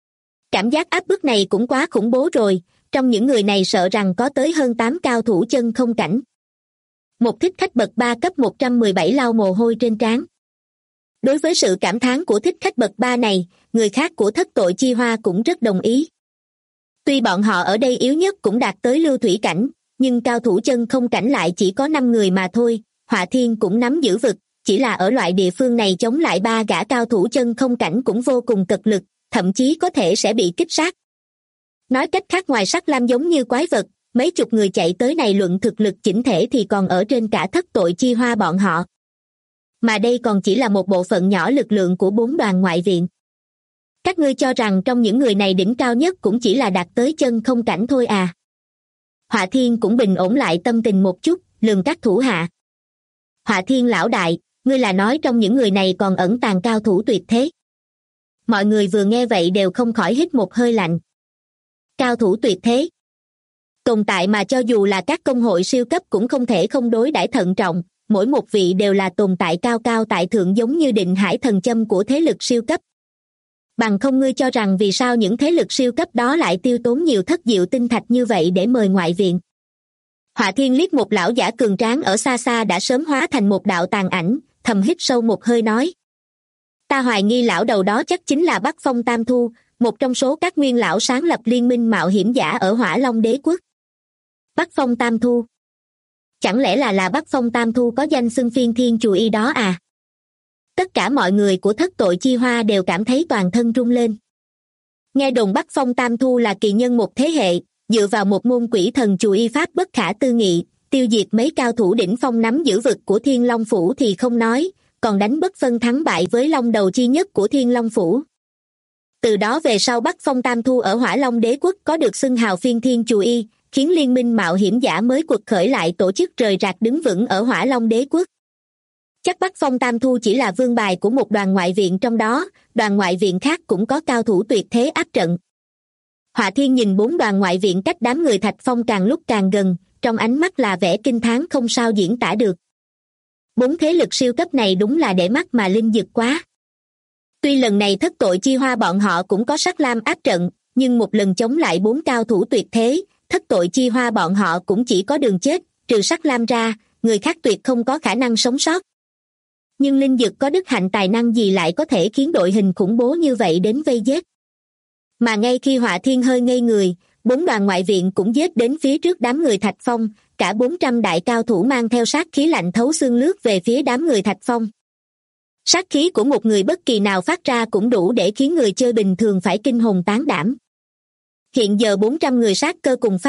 Cảm giác áp bức này cũng quá khủng bố rồi, trong những người này sợ rằng có tới hơn 8 cao thủ chân không cảnh. Một thích khách bậc 3 cấp 117 lau mồ hôi trên trán. Đối với sự cảm thán của thích khách bậc 3 này, người khác của thất tội chi hoa cũng rất đồng ý. Tuy bọn họ ở đây yếu nhất cũng đạt tới lưu thủy cảnh, nhưng cao thủ chân không cảnh lại chỉ có 5 người mà thôi. Họa Thiên cũng nắm giữ vực, chỉ là ở loại địa phương này chống lại 3 gã cao thủ chân không cảnh cũng vô cùng cật lực, thậm chí có thể sẽ bị kích sát. Nói cách khác, ngoài Sắc Lam giống như quái vật, mấy chục người chạy tới này luận thực lực chỉnh thể thì còn ở trên cả thất tội chi hoa bọn họ. Mà đây còn chỉ là một bộ phận nhỏ lực lượng của 4 đoàn ngoại viện. Các ngươi cho rằng trong những người này đỉnh cao nhất cũng chỉ là đạt tới chân không cảnh thôi à? Họa Thiên cũng bình ổn lại tâm tình một chút, lườm các thủ hạ. Họa Thiên lão đại, ngươi là nói trong những người này còn ẩn tàng cao thủ tuyệt thế? Mọi người vừa nghe vậy đều không khỏi hít một hơi lạnh. Cao thủ tuyệt thế? Tồn tại mà cho dù là các công hội siêu cấp cũng không thể không đối đãi thận trọng, mỗi một vị đều là tồn tại cao cao tại thượng giống như định hải thần châm của thế lực siêu cấp. Bằng không ngươi cho rằng vì sao những thế lực siêu cấp đó lại tiêu tốn nhiều thất diệu tinh thạch như vậy để mời ngoại viện? Họa Thiên liếc một lão giả cường tráng ở xa xa đã sớm hóa thành một đạo tàn ảnh, thầm hít sâu một hơi nói. Ta hoài nghi lão đầu đó chắc chính là Bắc Phong Tam Thu, một trong số các nguyên lão sáng lập liên minh mạo hiểm giả ở Hỏa Long Đế Quốc. Bắc Phong Tam Thu? Chẳng lẽ là Bắc Phong Tam Thu có danh xưng phiên thiên chù y đó à? Tất cả mọi người của thất tội chi hoa đều cảm thấy toàn thân rung lên. Nghe đồn Bắc Phong Tam Thu là kỳ nhân một thế hệ, dựa vào một môn quỷ thần chù y pháp bất khả tư nghị, tiêu diệt mấy cao thủ đỉnh phong nắm giữ vực của Thiên Long Phủ thì không nói, còn đánh bất phân thắng bại với long đầu chi nhất của Thiên Long Phủ. Từ đó về sau Bắc Phong Tam Thu ở Hỏa Long Đế Quốc có được xưng hào phiên thiên chù y, khiến liên minh mạo hiểm giả mới quật khởi lại tổ chức rời rạc đứng vững ở Hỏa Long Đế Quốc. Chắc Bắc Phong Tam Thu chỉ là vương bài của một đoàn ngoại viện trong đó, đoàn ngoại viện khác cũng có cao thủ tuyệt thế áp trận. Họa Thiên nhìn 4 đoàn ngoại viện cách đám người Thạch Phong càng lúc càng gần, trong ánh mắt là vẻ kinh thán không sao diễn tả được. 4 thế lực siêu cấp này đúng là để mắt mà linh dực quá. Tuy lần này thất tội chi hoa bọn họ cũng có Sắc Lam áp trận, nhưng một lần chống lại 4 cao thủ tuyệt thế, thất tội chi hoa bọn họ cũng chỉ có đường chết, trừ Sắc Lam ra, người khác tuyệt không có khả năng sống sót. Nhưng linh dực có đức hạnh tài năng gì lại có thể khiến đội hình khủng bố như vậy đến vây giết? Mà ngay khi Họa Thiên hơi ngây người, 4 đoàn ngoại viện cũng giết đến phía trước đám người Thạch Phong, cả 400 đại cao thủ mang theo sát khí lạnh thấu xương lướt về phía đám người Thạch Phong. Sát khí của một người bất kỳ nào phát ra cũng đủ để khiến người chơi bình thường phải kinh hồn tán đảm. Hiện giờ 400 người sát cơ cùng phát,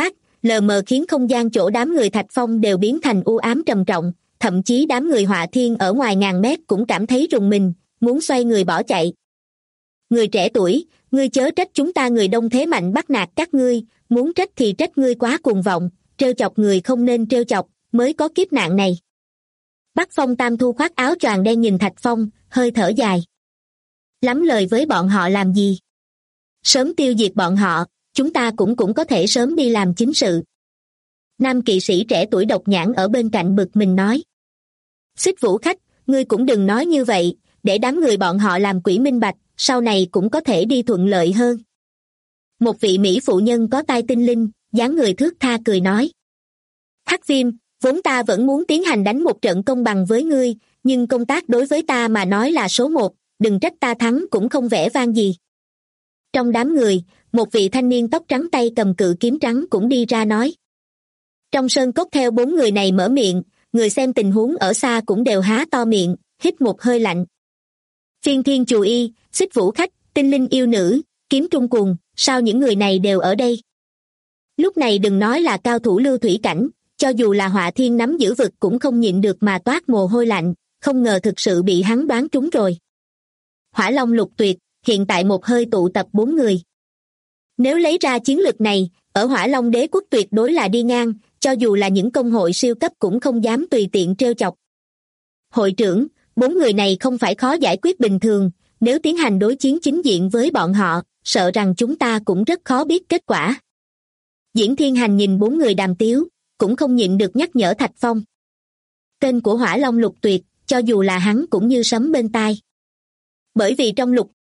lờ mờ khiến không gian chỗ đám người Thạch Phong đều biến thành u ám trầm trọng, thậm chí đám người Họa Thiên ở ngoài ngàn mét cũng cảm thấy rùng mình, muốn xoay người bỏ chạy. Người trẻ tuổi, ngươi chớ trách chúng ta người đông thế mạnh bắt nạt các ngươi, muốn trách thì trách ngươi quá cuồng vọng, trêu chọc người không nên trêu chọc, mới có kiếp nạn này. Bắc Phong Tam Thu khoác áo choàng đen nhìn Thạch Phong, hơi thở dài. Lắm lời với bọn họ làm gì? Sớm tiêu diệt bọn họ, chúng ta cũng có thể sớm đi làm chính sự. Nam kỵ sĩ trẻ tuổi độc nhãn ở bên cạnh bực mình nói. Xích Vũ khách, ngươi cũng đừng nói như vậy, để đám người bọn họ làm quỷ minh bạch, sau này cũng có thể đi thuận lợi hơn. Một vị mỹ phụ nhân có tai tinh linh, dáng người thước tha cười nói. Hắc Viêm, vốn ta vẫn muốn tiến hành đánh một trận công bằng với ngươi, nhưng công tác đối với ta mà nói là số một, đừng trách ta thắng cũng không vẻ vang gì. Trong đám người, một vị thanh niên tóc trắng tay cầm cự kiếm trắng cũng đi ra nói. Trong sơn cốc theo bốn người này mở miệng, người xem tình huống ở xa cũng đều há to miệng, hít một hơi lạnh. Phiên Thiên Chù Y, Xích Vũ khách, Tinh Linh yêu nữ, Kiếm Trung Cùng, sao những người này đều ở đây? Lúc này đừng nói là cao thủ lưu thủy cảnh, cho dù là Họa Thiên nắm giữ vực cũng không nhịn được mà toát mồ hôi lạnh, không ngờ thực sự bị hắn đoán trúng rồi. Hỏa Long Lục Tuyệt, hiện tại một hơi tụ tập 4 người. Nếu lấy ra chiến lược này, ở Hỏa Long Đế quốc tuyệt đối là đi ngang, cho dù là những công hội siêu cấp cũng không dám tùy tiện trêu chọc. Hội trưởng, 4 người này không phải khó giải quyết bình thường, nếu tiến hành đối chiến chính diện với bọn họ, sợ rằng chúng ta cũng rất khó biết kết quả. Diễn Thiên Hành nhìn 4 người đàm tiếu, cũng không nhịn được nhắc nhở Thạch Phong. Tên của Hỏa Long Lục Tuyệt, cho dù là hắn cũng như sấm bên tai. Bởi vì trong lục.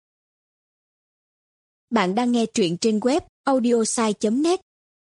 Bạn đang nghe truyện trên web audiosai.net.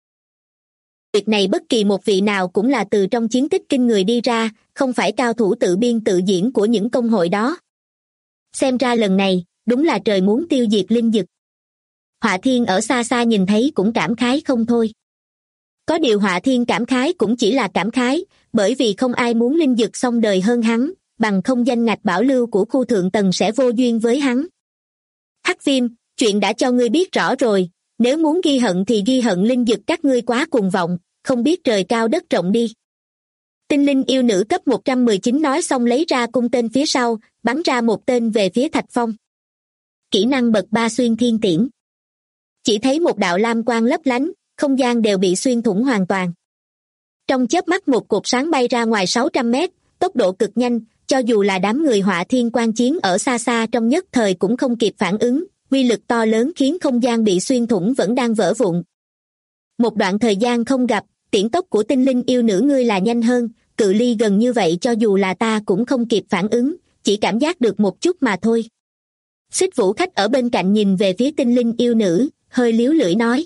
Việc này bất kỳ một vị nào cũng là từ trong chiến tích kinh người đi ra, không phải cao thủ tự biên tự diễn của những công hội đó. Xem ra lần này, đúng là trời muốn tiêu diệt linh dực. Họa Thiên ở xa xa nhìn thấy cũng cảm khái không thôi. Có điều Họa Thiên cảm khái cũng chỉ là cảm khái, bởi vì không ai muốn linh dực xong đời hơn hắn, bằng không danh ngạch bảo lưu của khu thượng tầng sẽ vô duyên với hắn. Hắc Viêm, chuyện đã cho ngươi biết rõ rồi, nếu muốn ghi hận thì ghi hận linh dực các ngươi quá cuồng vọng, không biết trời cao đất rộng đi. Tinh Linh yêu nữ cấp 119 nói xong lấy ra cung tên phía sau, bắn ra một tên về phía Thạch Phong. Kỹ năng bậc 3 xuyên thiên tiễn. Chỉ thấy một đạo lam quang lấp lánh, không gian đều bị xuyên thủng hoàn toàn. Trong chớp mắt một cột sáng bay ra ngoài 600 mét, tốc độ cực nhanh, cho dù là đám người Họa Thiên quan chiến ở xa xa trong nhất thời cũng không kịp phản ứng, uy lực to lớn khiến không gian bị xuyên thủng vẫn đang vỡ vụn. Một đoạn thời gian không gặp, tiễn tốc của Tinh Linh yêu nữ ngươi là nhanh hơn, cự ly gần như vậy cho dù là ta cũng không kịp phản ứng, chỉ cảm giác được một chút mà thôi. Xích Vũ khách ở bên cạnh nhìn về phía Tinh Linh yêu nữ, hơi líu lưỡi nói.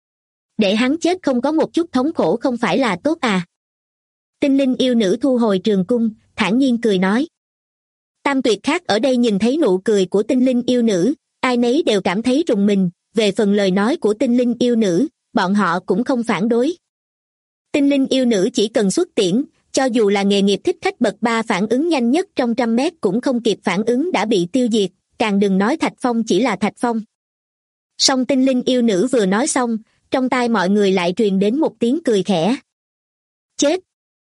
Để hắn chết không có một chút thống khổ không phải là tốt à? Tinh Linh yêu nữ thu hồi trường cung, thản nhiên cười nói. Tam tuyệt khác ở đây nhìn thấy nụ cười của Tinh Linh yêu nữ, ai nấy đều cảm thấy rùng mình, về phần lời nói của Tinh Linh yêu nữ, bọn họ cũng không phản đối. Tinh Linh yêu nữ chỉ cần xuất tiễn, cho dù là nghề nghiệp thích khách bậc 3 phản ứng nhanh nhất trong 100 mét cũng không kịp phản ứng đã bị tiêu diệt, càng đừng nói Thạch Phong chỉ là Thạch Phong. Song Tinh Linh yêu nữ vừa nói xong, trong tai mọi người lại truyền đến một tiếng cười khẽ. Chết!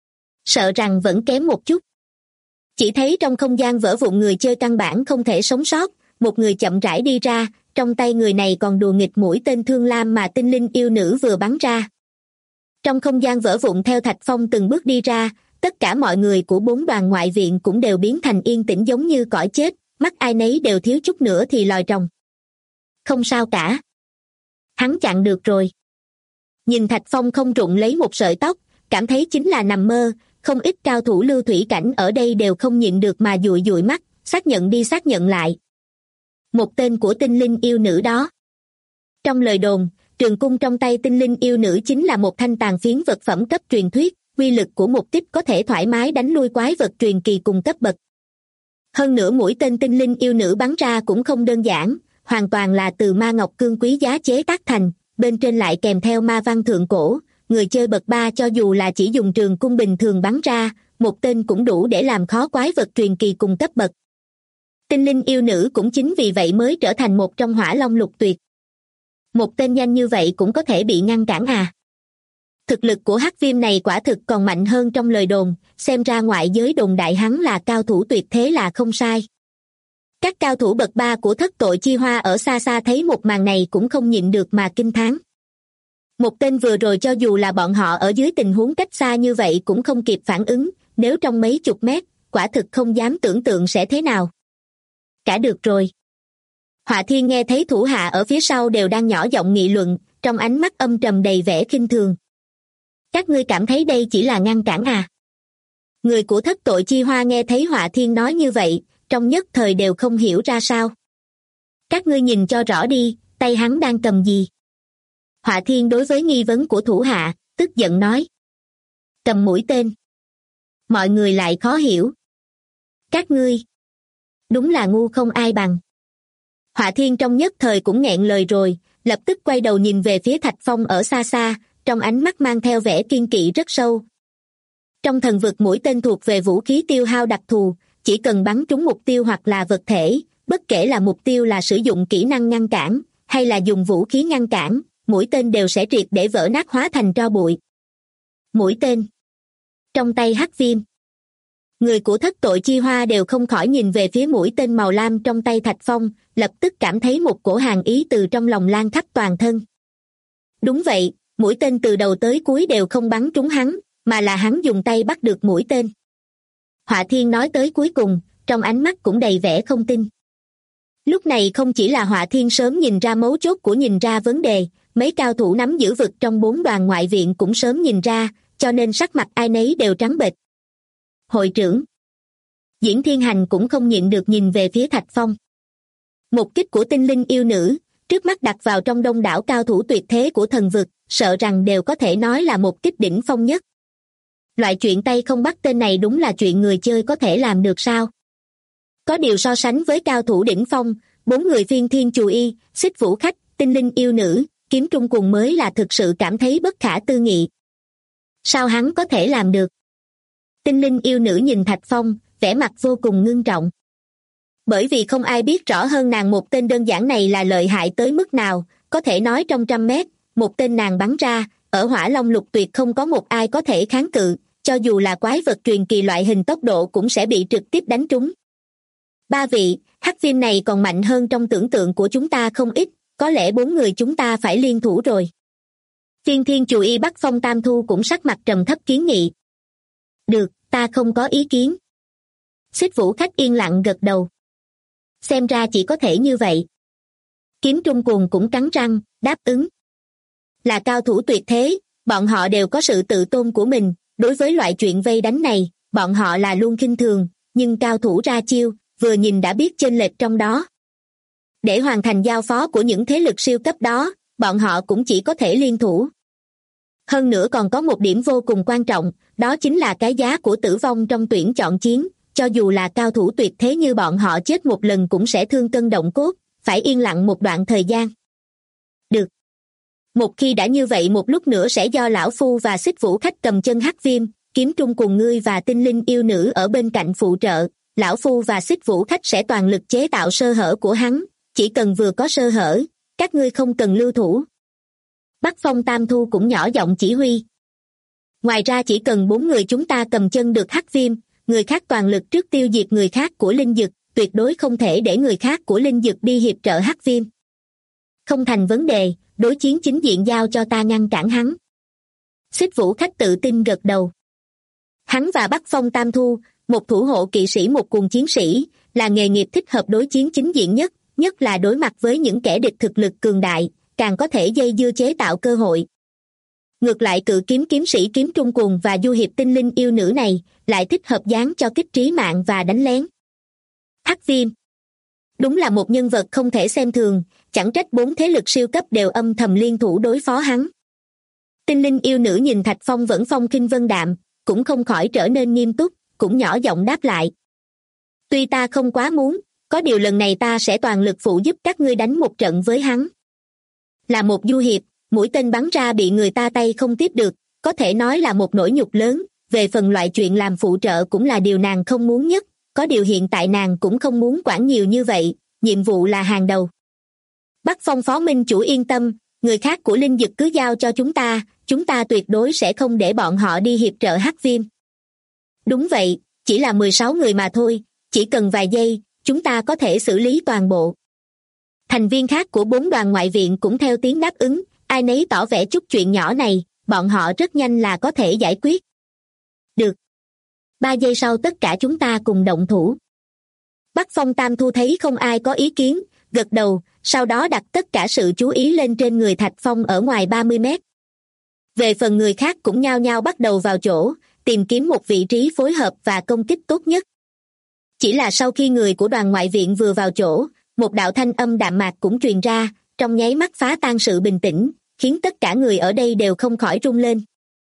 Sợ rằng vẫn kém một chút. Chỉ thấy trong không gian vỡ vụn người chơi căn bản không thể sống sót, một người chậm rãi đi ra, trong tay người này còn đùa nghịch mũi tên thương lam mà Tinh Linh yêu nữ vừa bắn ra. Trong không gian vỡ vụn theo Thạch Phong từng bước đi ra, tất cả mọi người của 4 đoàn ngoại viện cũng đều biến thành yên tĩnh giống như cõi chết, mắt ai nấy đều thiếu chút nữa thì lòi tròng. Không sao cả. Hắn chặn được rồi. Nhìn Thạch Phong không rụng lấy một sợi tóc, cảm thấy chính là nằm mơ, không ít cao thủ lưu thủy cảnh ở đây đều không nhịn được mà dụi dụi mắt, xác nhận đi xác nhận lại. Một tên của Tinh Linh yêu nữ đó. Trong lời đồn, trường cung trong tay Tinh Linh yêu nữ chính là một thanh tàn phiến vật phẩm cấp truyền thuyết, uy lực của một tiếp có thể thoải mái đánh lui quái vật truyền kỳ cùng cấp bậc. Hơn nữa mũi tên Tinh Linh yêu nữ bắn ra cũng không đơn giản, hoàn toàn là từ ma ngọc cương quý giá chế tác thành, bên trên lại kèm theo ma văn thượng cổ, người chơi bậc 3 cho dù là chỉ dùng trường cung bình thường bắn ra, một tên cũng đủ để làm khó quái vật truyền kỳ cùng cấp bậc. Tinh Linh yêu nữ cũng chính vì vậy mới trở thành một trong Hỏa Long Lục Tuyệt. Một tên nhanh như vậy cũng có thể bị ngăn cản à? Thực lực của Hắc Viêm này quả thực còn mạnh hơn trong lời đồn, xem ra ngoại giới đồn đại hắn là cao thủ tuyệt thế là không sai. Các cao thủ bậc 3 của Thất Tội Chi Hoa ở xa xa thấy một màn này cũng không nhịn được mà kinh thán. Một tên vừa rồi cho dù là bọn họ ở dưới tình huống cách xa như vậy cũng không kịp phản ứng, nếu trong mấy chục mét, quả thực không dám tưởng tượng sẽ thế nào. Cả được rồi. Họa Thiên nghe thấy thủ hạ ở phía sau đều đang nhỏ giọng nghị luận, trong ánh mắt âm trầm đầy vẻ khinh thường. Các ngươi cảm thấy đây chỉ là ngăn cản à? Người của Thất Tội Chi Hoa nghe thấy Họa Thiên nói như vậy, trong nhất thời đều không hiểu ra sao. Các ngươi nhìn cho rõ đi, tay hắn đang cầm gì? Họa Thiên đối với nghi vấn của thủ hạ, tức giận nói. Cầm mũi tên. Mọi người lại khó hiểu. Các ngươi. Đúng là ngu không ai bằng. Họa Thiên trong nhất thời cũng nghẹn lời rồi, lập tức quay đầu nhìn về phía Thạch Phong ở xa xa, trong ánh mắt mang theo vẻ kiên kỵ rất sâu. Trong thần vực mũi tên thuộc về vũ khí tiêu hao đặc thù, chỉ cần bắn trúng mục tiêu hoặc là vật thể, bất kể là mục tiêu là sử dụng kỹ năng ngăn cản, hay là dùng vũ khí ngăn cản, mũi tên đều sẽ triệt để vỡ nát hóa thành tro bụi. Mũi tên. Trong tay Hắc Viêm. Người của Thất Tội Chi Hoa đều không khỏi nhìn về phía mũi tên màu lam trong tay Thạch Phong, lập tức cảm thấy một cổ hàn ý từ trong lòng lan khắp toàn thân. Đúng vậy, mũi tên từ đầu tới cuối đều không bắn trúng hắn, mà là hắn dùng tay bắt được mũi tên. Họa Thiên nói tới cuối cùng, trong ánh mắt cũng đầy vẻ không tin. Lúc này không chỉ là Họa Thiên sớm nhìn ra mấu chốt của nhìn ra vấn đề, mấy cao thủ nắm giữ vực trong 4 đoàn ngoại viện cũng sớm nhìn ra, cho nên sắc mặt ai nấy đều trắng bệch. Hội trưởng. Diễn Thiên Hành cũng không nhịn được nhìn về phía Thạch Phong. Một kích của tinh linh yêu nữ, trước mắt đặt vào trong đông đảo cao thủ tuyệt thế của thần vực, sợ rằng đều có thể nói là một kích đỉnh phong nhất. Loại chuyện tay không bắt tên này đúng là chuyện người chơi có thể làm được sao? Có điều so sánh với cao thủ đỉnh phong, 4 người Phiên Thiên Chù Y, Xích Vũ Khách, tinh linh yêu nữ, Kiếm Trung Cùng mới là thực sự cảm thấy bất khả tư nghị. Sao hắn có thể làm được? Tinh linh yêu nữ nhìn Thạch Phong, vẻ mặt vô cùng ngưng trọng. Bởi vì không ai biết rõ hơn nàng một tên đơn giản này là lợi hại tới mức nào, có thể nói trong 100 mét, một tên nàng bắn ra, ở Hỏa Long Lục tuyệt không có một ai có thể kháng cự, cho dù là quái vật truyền kỳ loại hình tốc độ cũng sẽ bị trực tiếp đánh trúng. 3 vị, Hắc Viêm này còn mạnh hơn trong tưởng tượng của chúng ta không ít, có lẽ 4 người chúng ta phải liên thủ rồi. Phiên Thiên Chù Y Bắc Phong Tam Thu cũng sắc mặt trầm thấp kiến nghị. Được, ta không có ý kiến. Xích Vũ Khách yên lặng gật đầu. Xem ra chỉ có thể như vậy. Kiếm Trung Cuồng cũng cắn răng, đáp ứng. Là cao thủ tuyệt thế, bọn họ đều có sự tự tôn của mình, đối với loại chuyện vây đánh này, bọn họ là luôn khinh thường, nhưng cao thủ ra chiêu, vừa nhìn đã biết chênh lệch trong đó. Để hoàn thành giao phó của những thế lực siêu cấp đó, bọn họ cũng chỉ có thể liên thủ. Hơn nữa còn có một điểm vô cùng quan trọng, đó chính là cái giá của tử vong trong tuyển chọn chiến, cho dù là cao thủ tuyệt thế như bọn họ chết một lần cũng sẽ thương cân động cốt, phải yên lặng một đoạn thời gian. Được. Một khi đã như vậy một lúc nữa sẽ do Lão Phu và Xích Vũ Khách cầm chân Hắc Viêm, Kiếm Trung cùng ngươi và tinh linh yêu nữ ở bên cạnh phụ trợ, Lão Phu và Xích Vũ Khách sẽ toàn lực chế tạo sơ hở của hắn, chỉ cần vừa có sơ hở, các ngươi không cần lưu thủ. Bắc Phong Tam Thu cũng nhỏ giọng chỉ huy. Ngoài ra chỉ cần 4 người chúng ta cầm chân được Hắc Viêm, người khác toàn lực trước tiêu diệt người khác của Linh Dực, tuyệt đối không thể để người khác của Linh Dực đi hiệp trợ Hắc Viêm. Không thành vấn đề, đối chiến chính diện giao cho ta ngăn cản hắn. Xích Vũ Khách tự tin gật đầu. Hắn và Bắc Phong Tam Thu, một thủ hộ kỵ sĩ một cuồng chiến sĩ, là nghề nghiệp thích hợp đối chiến chính diện nhất, nhất là đối mặt với những kẻ địch thực lực cường đại, càng có thể dây dưa chế tạo cơ hội. Ngược lại cự kiếm kiếm sĩ Kiếm Trung Cuồng và du hiệp tinh linh yêu nữ này, lại thích hợp dáng cho kích trí mạng và đánh lén. Hắc Viêm đúng là một nhân vật không thể xem thường, chẳng trách 4 thế lực siêu cấp đều âm thầm liên thủ đối phó hắn. Tinh linh yêu nữ nhìn Thạch Phong vẫn phong khinh vân đạm, cũng không khỏi trở nên nghiêm túc, cũng nhỏ giọng đáp lại. Tuy ta không quá muốn, có điều lần này ta sẽ toàn lực phụ giúp các ngươi đánh một trận với hắn. Là một du hiệp, mũi tên bắn ra bị người ta tay không tiếp được, có thể nói là một nỗi nhục lớn, về phần loại chuyện làm phụ trợ cũng là điều nàng không muốn nhất, có điều hiện tại nàng cũng không muốn quản nhiều như vậy, nhiệm vụ là hàng đầu. Bắc Phong Phó Minh chủ yên tâm, người khác của Linh Dực cứ giao cho chúng chúng ta tuyệt đối sẽ không để bọn họ đi hiệp trợ Hắc Viêm. Đúng vậy, chỉ là 16 người mà thôi, chỉ cần vài giây, chúng ta có thể xử lý toàn bộ. Thành viên khác của 4 đoàn ngoại viện cũng theo tiếng đáp ứng, ai nấy tỏ vẻ chút chuyện nhỏ này, bọn họ rất nhanh là có thể giải quyết. Được. 3 giây sau tất cả chúng ta cùng động thủ. Bắc Phong Tam Thu thấy không ai có ý kiến, gật đầu, sau đó đặt tất cả sự chú ý lên trên người Thạch Phong ở ngoài 30 mét. Về phần người khác cũng nhao nhao bắt đầu vào chỗ, tìm kiếm một vị trí phối hợp và công kích tốt nhất. Chỉ là sau khi người của đoàn ngoại viện vừa vào chỗ, một đạo thanh âm đạm mạc cũng truyền ra, trong nháy mắt phá tan sự bình tĩnh, khiến tất cả người ở đây đều không khỏi run lên.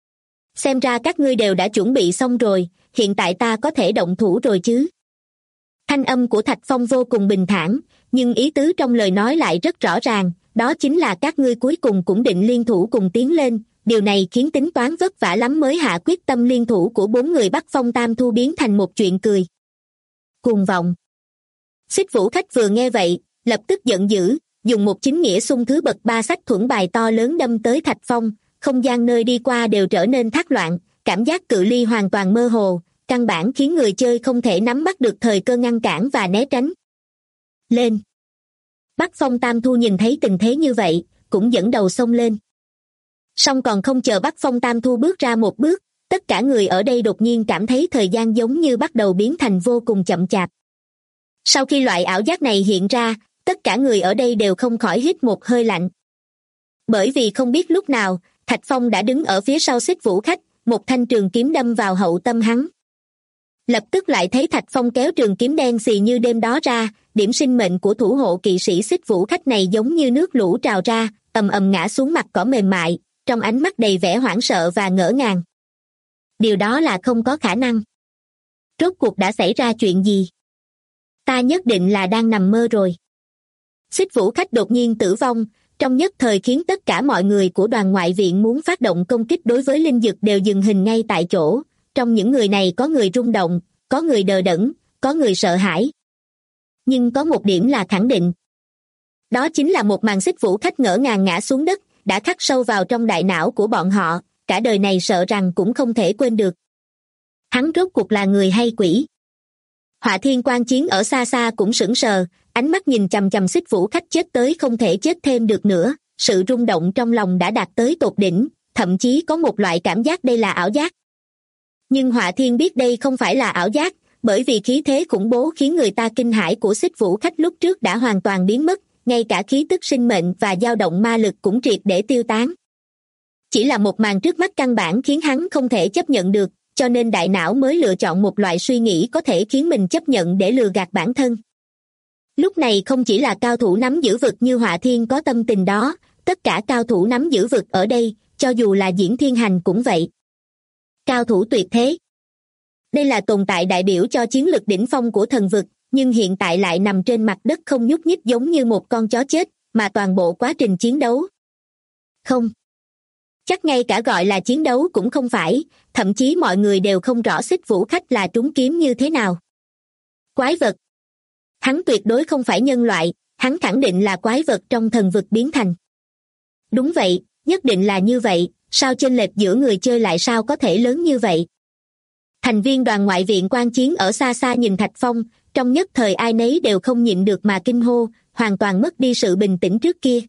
Xem ra các ngươi đều đã chuẩn bị xong rồi, hiện tại ta có thể động thủ rồi chứ? Thanh âm của Thạch Phong vô cùng bình thản, nhưng ý tứ trong lời nói lại rất rõ ràng, đó chính là các ngươi cuối cùng cũng định liên thủ cùng tiến lên, điều này khiến tính toán vất vả lắm mới hạ quyết tâm liên thủ của 4 người Bắc Phong Tam Thu biến thành một chuyện cười. Cuồng vọng. Xích Vũ Khách vừa nghe vậy, lập tức giận dữ, dùng một chính nghĩa xung thứ bậc 3 sách thuẫn bài to lớn đâm tới Thạch Phong, không gian nơi đi qua đều trở nên thác loạn, cảm giác cự ly hoàn toàn mơ hồ, căn bản khiến người chơi không thể nắm bắt được thời cơ ngăn cản và né tránh. Lên! Bắc Phong Tam Thu nhìn thấy tình thế như vậy, cũng dẫn đầu xông lên. Song còn không chờ Bắc Phong Tam Thu bước ra một bước, tất cả người ở đây đột nhiên cảm thấy thời gian giống như bắt đầu biến thành vô cùng chậm chạp. Sau khi loại ảo giác này hiện ra, tất cả người ở đây đều không khỏi hít một hơi lạnh. Bởi vì không biết lúc nào, Thạch Phong đã đứng ở phía sau Xích Vũ Khách, một thanh trường kiếm đâm vào hậu tâm hắn. Lập tức lại thấy Thạch Phong kéo trường kiếm đen xì như đêm đó ra, điểm sinh mệnh của thủ hộ kỵ sĩ Xích Vũ Khách này giống như nước lũ trào ra, ầm ầm ngã xuống mặt cỏ mềm mại, trong ánh mắt đầy vẻ hoảng sợ và ngỡ ngàng. Điều đó là không có khả năng. Rốt cuộc đã xảy ra chuyện gì? Ta nhất định là đang nằm mơ rồi. Xích Vũ Khách đột nhiên tử vong, trong nhất thời khiến tất cả mọi người của đoàn ngoại viện muốn phát động công kích đối với linh dực đều dừng hình ngay tại chỗ. Trong những người này có người rung động, có người đờ đẫn, có người sợ hãi. Nhưng có một điểm là khẳng định. Đó chính là một màn Xích Vũ Khách ngỡ ngàng ngã xuống đất, đã khắc sâu vào trong đại não của bọn họ, cả đời này sợ rằng cũng không thể quên được. Hắn rốt cuộc là người hay quỷ? Họa Thiên quan chiến ở xa xa cũng sững sờ, ánh mắt nhìn chằm chằm Xích Vũ Khách chết tới không thể chết thêm được nữa, sự rung động trong lòng đã đạt tới tột đỉnh, thậm chí có một loại cảm giác đây là ảo giác. Nhưng Họa Thiên biết đây không phải là ảo giác, bởi vì khí thế khủng bố khiến người ta kinh hãi của Xích Vũ Khách lúc trước đã hoàn toàn biến mất, ngay cả khí tức sinh mệnh và dao động ma lực cũng triệt để tiêu tán. Chỉ là một màn trước mắt căn bản khiến hắn không thể chấp nhận được, cho nên đại não mới lựa chọn một loại suy nghĩ có thể khiến mình chấp nhận để lừa gạt bản thân. Lúc này không chỉ là cao thủ nắm giữ vực như Họa Thiên có tâm tình đó, tất cả cao thủ nắm giữ vực ở đây, cho dù là Diễn Thiên Hành cũng vậy. Cao thủ tuyệt thế. Đây là tồn tại đại biểu cho chiến lực đỉnh phong của thần vực, nhưng hiện tại lại nằm trên mặt đất không nhúc nhích giống như một con chó chết, mà toàn bộ quá trình chiến đấu. Không. Chắc ngay cả gọi là chiến đấu cũng không phải, thậm chí mọi người đều không rõ Xích Vũ Khách là trúng kiếm như thế nào. Quái vật. Hắn tuyệt đối không phải nhân loại, hắn khẳng định là quái vật trong thần vực biến thành. Đúng vậy, nhất định là như vậy, sao chênh lệch giữa người chơi lại sao có thể lớn như vậy? Thành viên đoàn ngoại viện quan chiến ở xa xa nhìn Thạch Phong, trong nhất thời ai nấy đều không nhịn được mà kinh hô, hoàn toàn mất đi sự bình tĩnh trước kia.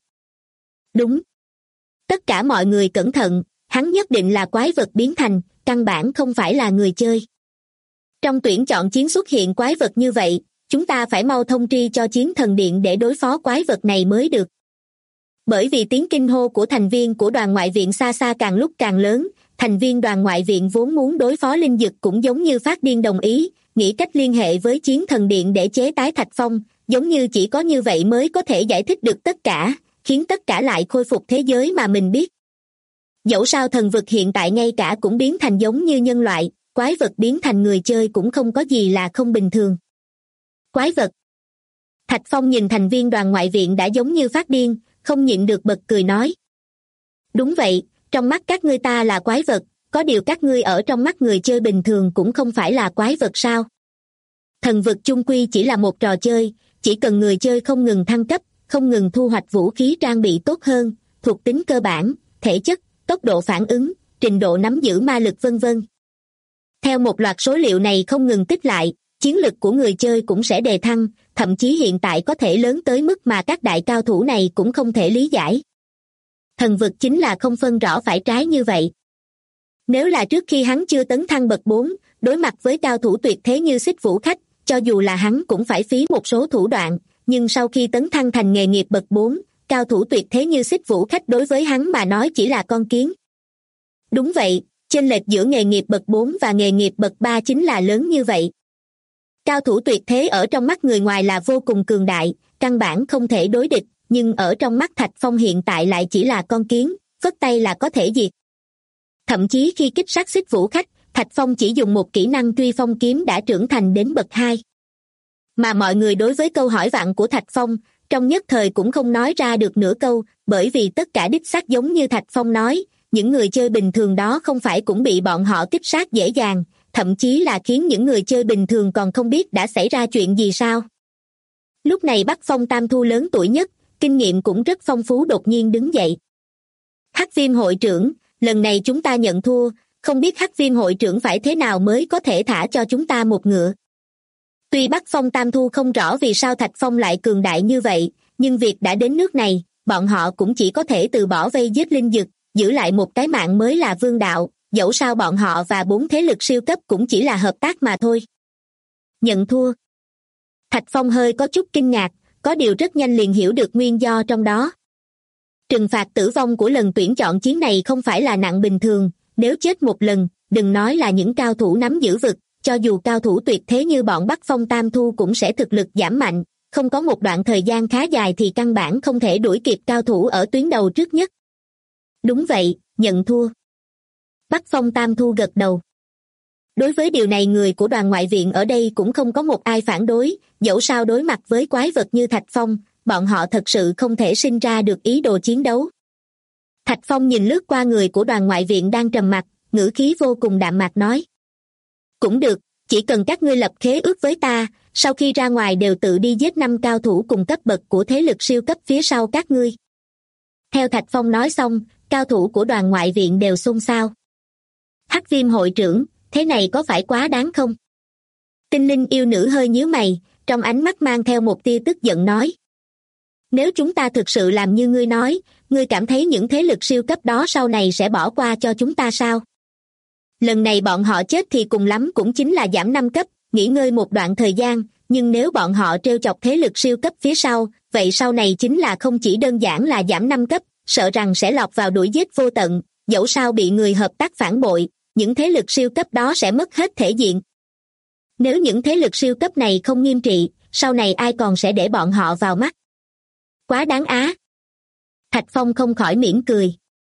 Đúng. Tất cả mọi người cẩn thận, hắn nhất định là quái vật biến thành, căn bản không phải là người chơi. Trong tuyển chọn chiến xuất hiện quái vật như vậy, chúng ta phải mau thông tri cho Chiến Thần Điện để đối phó quái vật này mới được. Bởi vì tiếng kinh hô của thành viên của đoàn ngoại viện xa xa càng lúc càng lớn, thành viên đoàn ngoại viện vốn muốn đối phó linh dực cũng giống như phát điên đồng ý, nghĩ cách liên hệ với Chiến Thần Điện để chế tái Thạch Phong, giống như chỉ có như vậy mới có thể giải thích được tất cả, khiến tất cả lại khôi phục thế giới mà mình biết. Dẫu sao thần vực hiện tại ngay cả cũng biến thành giống như nhân loại, quái vật biến thành người chơi cũng không có gì là không bình thường. Quái vật. Thạch Phong nhìn thành viên đoàn ngoại viện đã giống như phát điên, không nhịn được bật cười nói. Đúng vậy, trong mắt các ngươi ta là quái vật, có điều các ngươi ở trong mắt người chơi bình thường cũng không phải là quái vật sao? Thần vực chung quy chỉ là một trò chơi, chỉ cần người chơi không ngừng thăng cấp, không ngừng thu hoạch vũ khí trang bị tốt hơn, thuộc tính cơ bản, thể chất, tốc độ phản ứng, trình độ nắm giữ ma lực vân vân. Theo một loạt số liệu này không ngừng tích lại, chiến lực của người chơi cũng sẽ đề thăng, thậm chí hiện tại có thể lớn tới mức mà các đại cao thủ này cũng không thể lý giải. Thần vực chính là không phân rõ phải trái như vậy. Nếu là trước khi hắn chưa tấn thăng bậc 4, đối mặt với cao thủ tuyệt thế như Xích Vũ Khách, cho dù là hắn cũng phải phí một số thủ đoạn, nhưng sau khi tấn thăng thành nghề nghiệp bậc 4, cao thủ tuyệt thế như Xích Vũ Khách đối với hắn mà nói chỉ là con kiến. Đúng vậy, chênh lệch giữa nghề nghiệp bậc 4 và nghề nghiệp bậc 3 chính là lớn như vậy. Cao thủ tuyệt thế ở trong mắt người ngoài là vô cùng cường đại, căn bản không thể đối địch, nhưng ở trong mắt Thạch Phong hiện tại lại chỉ là con kiến, phất tay là có thể diệt. Thậm chí khi kích sát Xích Vũ Khách, Thạch Phong chỉ dùng một kỹ năng truy phong kiếm đã trưởng thành đến bậc 2. Mà mọi người đối với câu hỏi vặn của Thạch Phong, trong nhất thời cũng không nói ra được nửa câu, bởi vì tất cả đích xác giống như Thạch Phong nói, những người chơi bình thường đó không phải cũng bị bọn họ kích sát dễ dàng, thậm chí là khiến những người chơi bình thường còn không biết đã xảy ra chuyện gì sao. Lúc này Bắc Phong Tam Thu lớn tuổi nhất, kinh nghiệm cũng rất phong phú đột nhiên đứng dậy. Hắc Viêm hội trưởng, lần này chúng ta nhận thua, không biết Hắc Viêm hội trưởng phải thế nào mới có thể thả cho chúng ta một ngựa. Tuy Bắc Phong Tam Thu không rõ vì sao Thạch Phong lại cường đại như vậy, nhưng việc đã đến nước này, bọn họ cũng chỉ có thể từ bỏ vây giết linh dực, giữ lại một cái mạng mới là vương đạo, dẫu sao bọn họ và 4 thế lực siêu cấp cũng chỉ là hợp tác mà thôi. Nhận thua. Thạch Phong hơi có chút kinh ngạc, có điều rất nhanh liền hiểu được nguyên do trong đó. Trừng phạt tử vong của lần tuyển chọn chiến này không phải là nặng bình thường, nếu chết một lần, đừng nói là những cao thủ nắm giữ vực, cho dù cao thủ tuyệt thế như bọn Bắc Phong Tam Thu cũng sẽ thực lực giảm mạnh, không có một đoạn thời gian khá dài thì căn bản không thể đuổi kịp cao thủ ở tuyến đầu trước nhất. Đúng vậy, nhận thua. Bắc Phong Tam Thu gật đầu. Đối với điều này người của đoàn ngoại viện ở đây cũng không có một ai phản đối, dẫu sao đối mặt với quái vật như Thạch Phong, bọn họ thật sự không thể sinh ra được ý đồ chiến đấu. Thạch Phong nhìn lướt qua người của đoàn ngoại viện đang trầm mặc, ngữ khí vô cùng đạm mạc nói. Cũng được, chỉ cần các ngươi lập khế ước với ta, sau khi ra ngoài đều tự đi giết 5 cao thủ cùng cấp bậc của thế lực siêu cấp phía sau các ngươi. Theo Thạch Phong nói xong, cao thủ của đoàn ngoại viện đều xôn xao. Hắc Viêm hội trưởng, thế này có phải quá đáng không? Tinh linh yêu nữ hơi nhíu mày, trong ánh mắt mang theo một tia tức giận nói. Nếu chúng ta thực sự làm như ngươi nói, ngươi cảm thấy những thế lực siêu cấp đó sau này sẽ bỏ qua cho chúng ta sao? Lần này bọn họ chết thì cùng lắm cũng chính là giảm 5 cấp, nghỉ ngơi một đoạn thời gian, nhưng nếu bọn họ trêu chọc thế lực siêu cấp phía sau, vậy sau này chính là không chỉ đơn giản là giảm 5 cấp, sợ rằng sẽ lọt vào đuổi giết vô tận, dẫu sao bị người hợp tác phản bội, những thế lực siêu cấp đó sẽ mất hết thể diện. Nếu những thế lực siêu cấp này không nghiêm trị, sau này ai còn sẽ để bọn họ vào mắt? Quá đáng á. Thạch Phong không khỏi mỉm cười.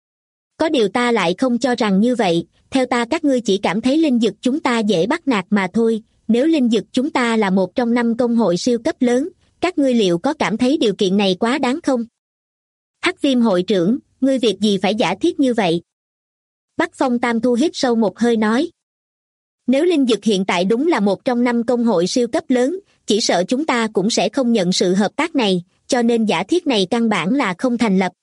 Có điều ta lại không cho rằng như vậy, theo ta các ngươi chỉ cảm thấy linh dực chúng ta dễ bắt nạt mà thôi, nếu linh dực chúng ta là một trong 5 công hội siêu cấp lớn, các ngươi liệu có cảm thấy điều kiện này quá đáng không? Hắc Viêm hội trưởng, ngươi việc gì phải giả thiết như vậy? Bắc Phong Tam Thu hít sâu một hơi nói. Nếu linh dực hiện tại đúng là một trong 5 công hội siêu cấp lớn, chỉ sợ chúng ta cũng sẽ không nhận sự hợp tác này, cho nên giả thiết này căn bản là không thành lập.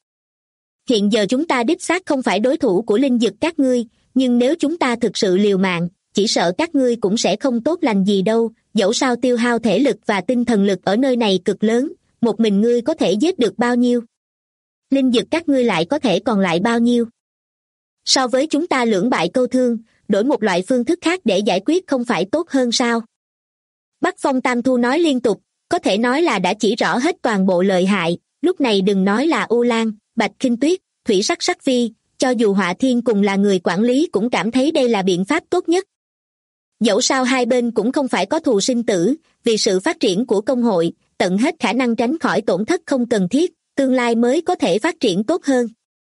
Hiện giờ chúng ta đích xác không phải đối thủ của linh dực các ngươi, nhưng nếu chúng ta thực sự liều mạng, chỉ sợ các ngươi cũng sẽ không tốt lành gì đâu, dẫu sao tiêu hao thể lực và tinh thần lực ở nơi này cực lớn, một mình ngươi có thể giết được bao nhiêu? Linh dực các ngươi lại có thể còn lại bao nhiêu? So với chúng ta lưỡng bại câu thương, đổi một loại phương thức khác để giải quyết không phải tốt hơn sao? Bắc Phong Tam Thu nói liên tục, có thể nói là đã chỉ rõ hết toàn bộ lợi hại, lúc này đừng nói là U Lan, Bạch Khinh Tuyết, Thủy Sắc Sắc Phi, cho dù Họa Thiên cùng là người quản lý cũng cảm thấy đây là biện pháp tốt nhất. Dẫu sao hai bên cũng không phải có thù sinh tử, vì sự phát triển của công hội, tận hết khả năng tránh khỏi tổn thất không cần thiết, tương lai mới có thể phát triển tốt hơn.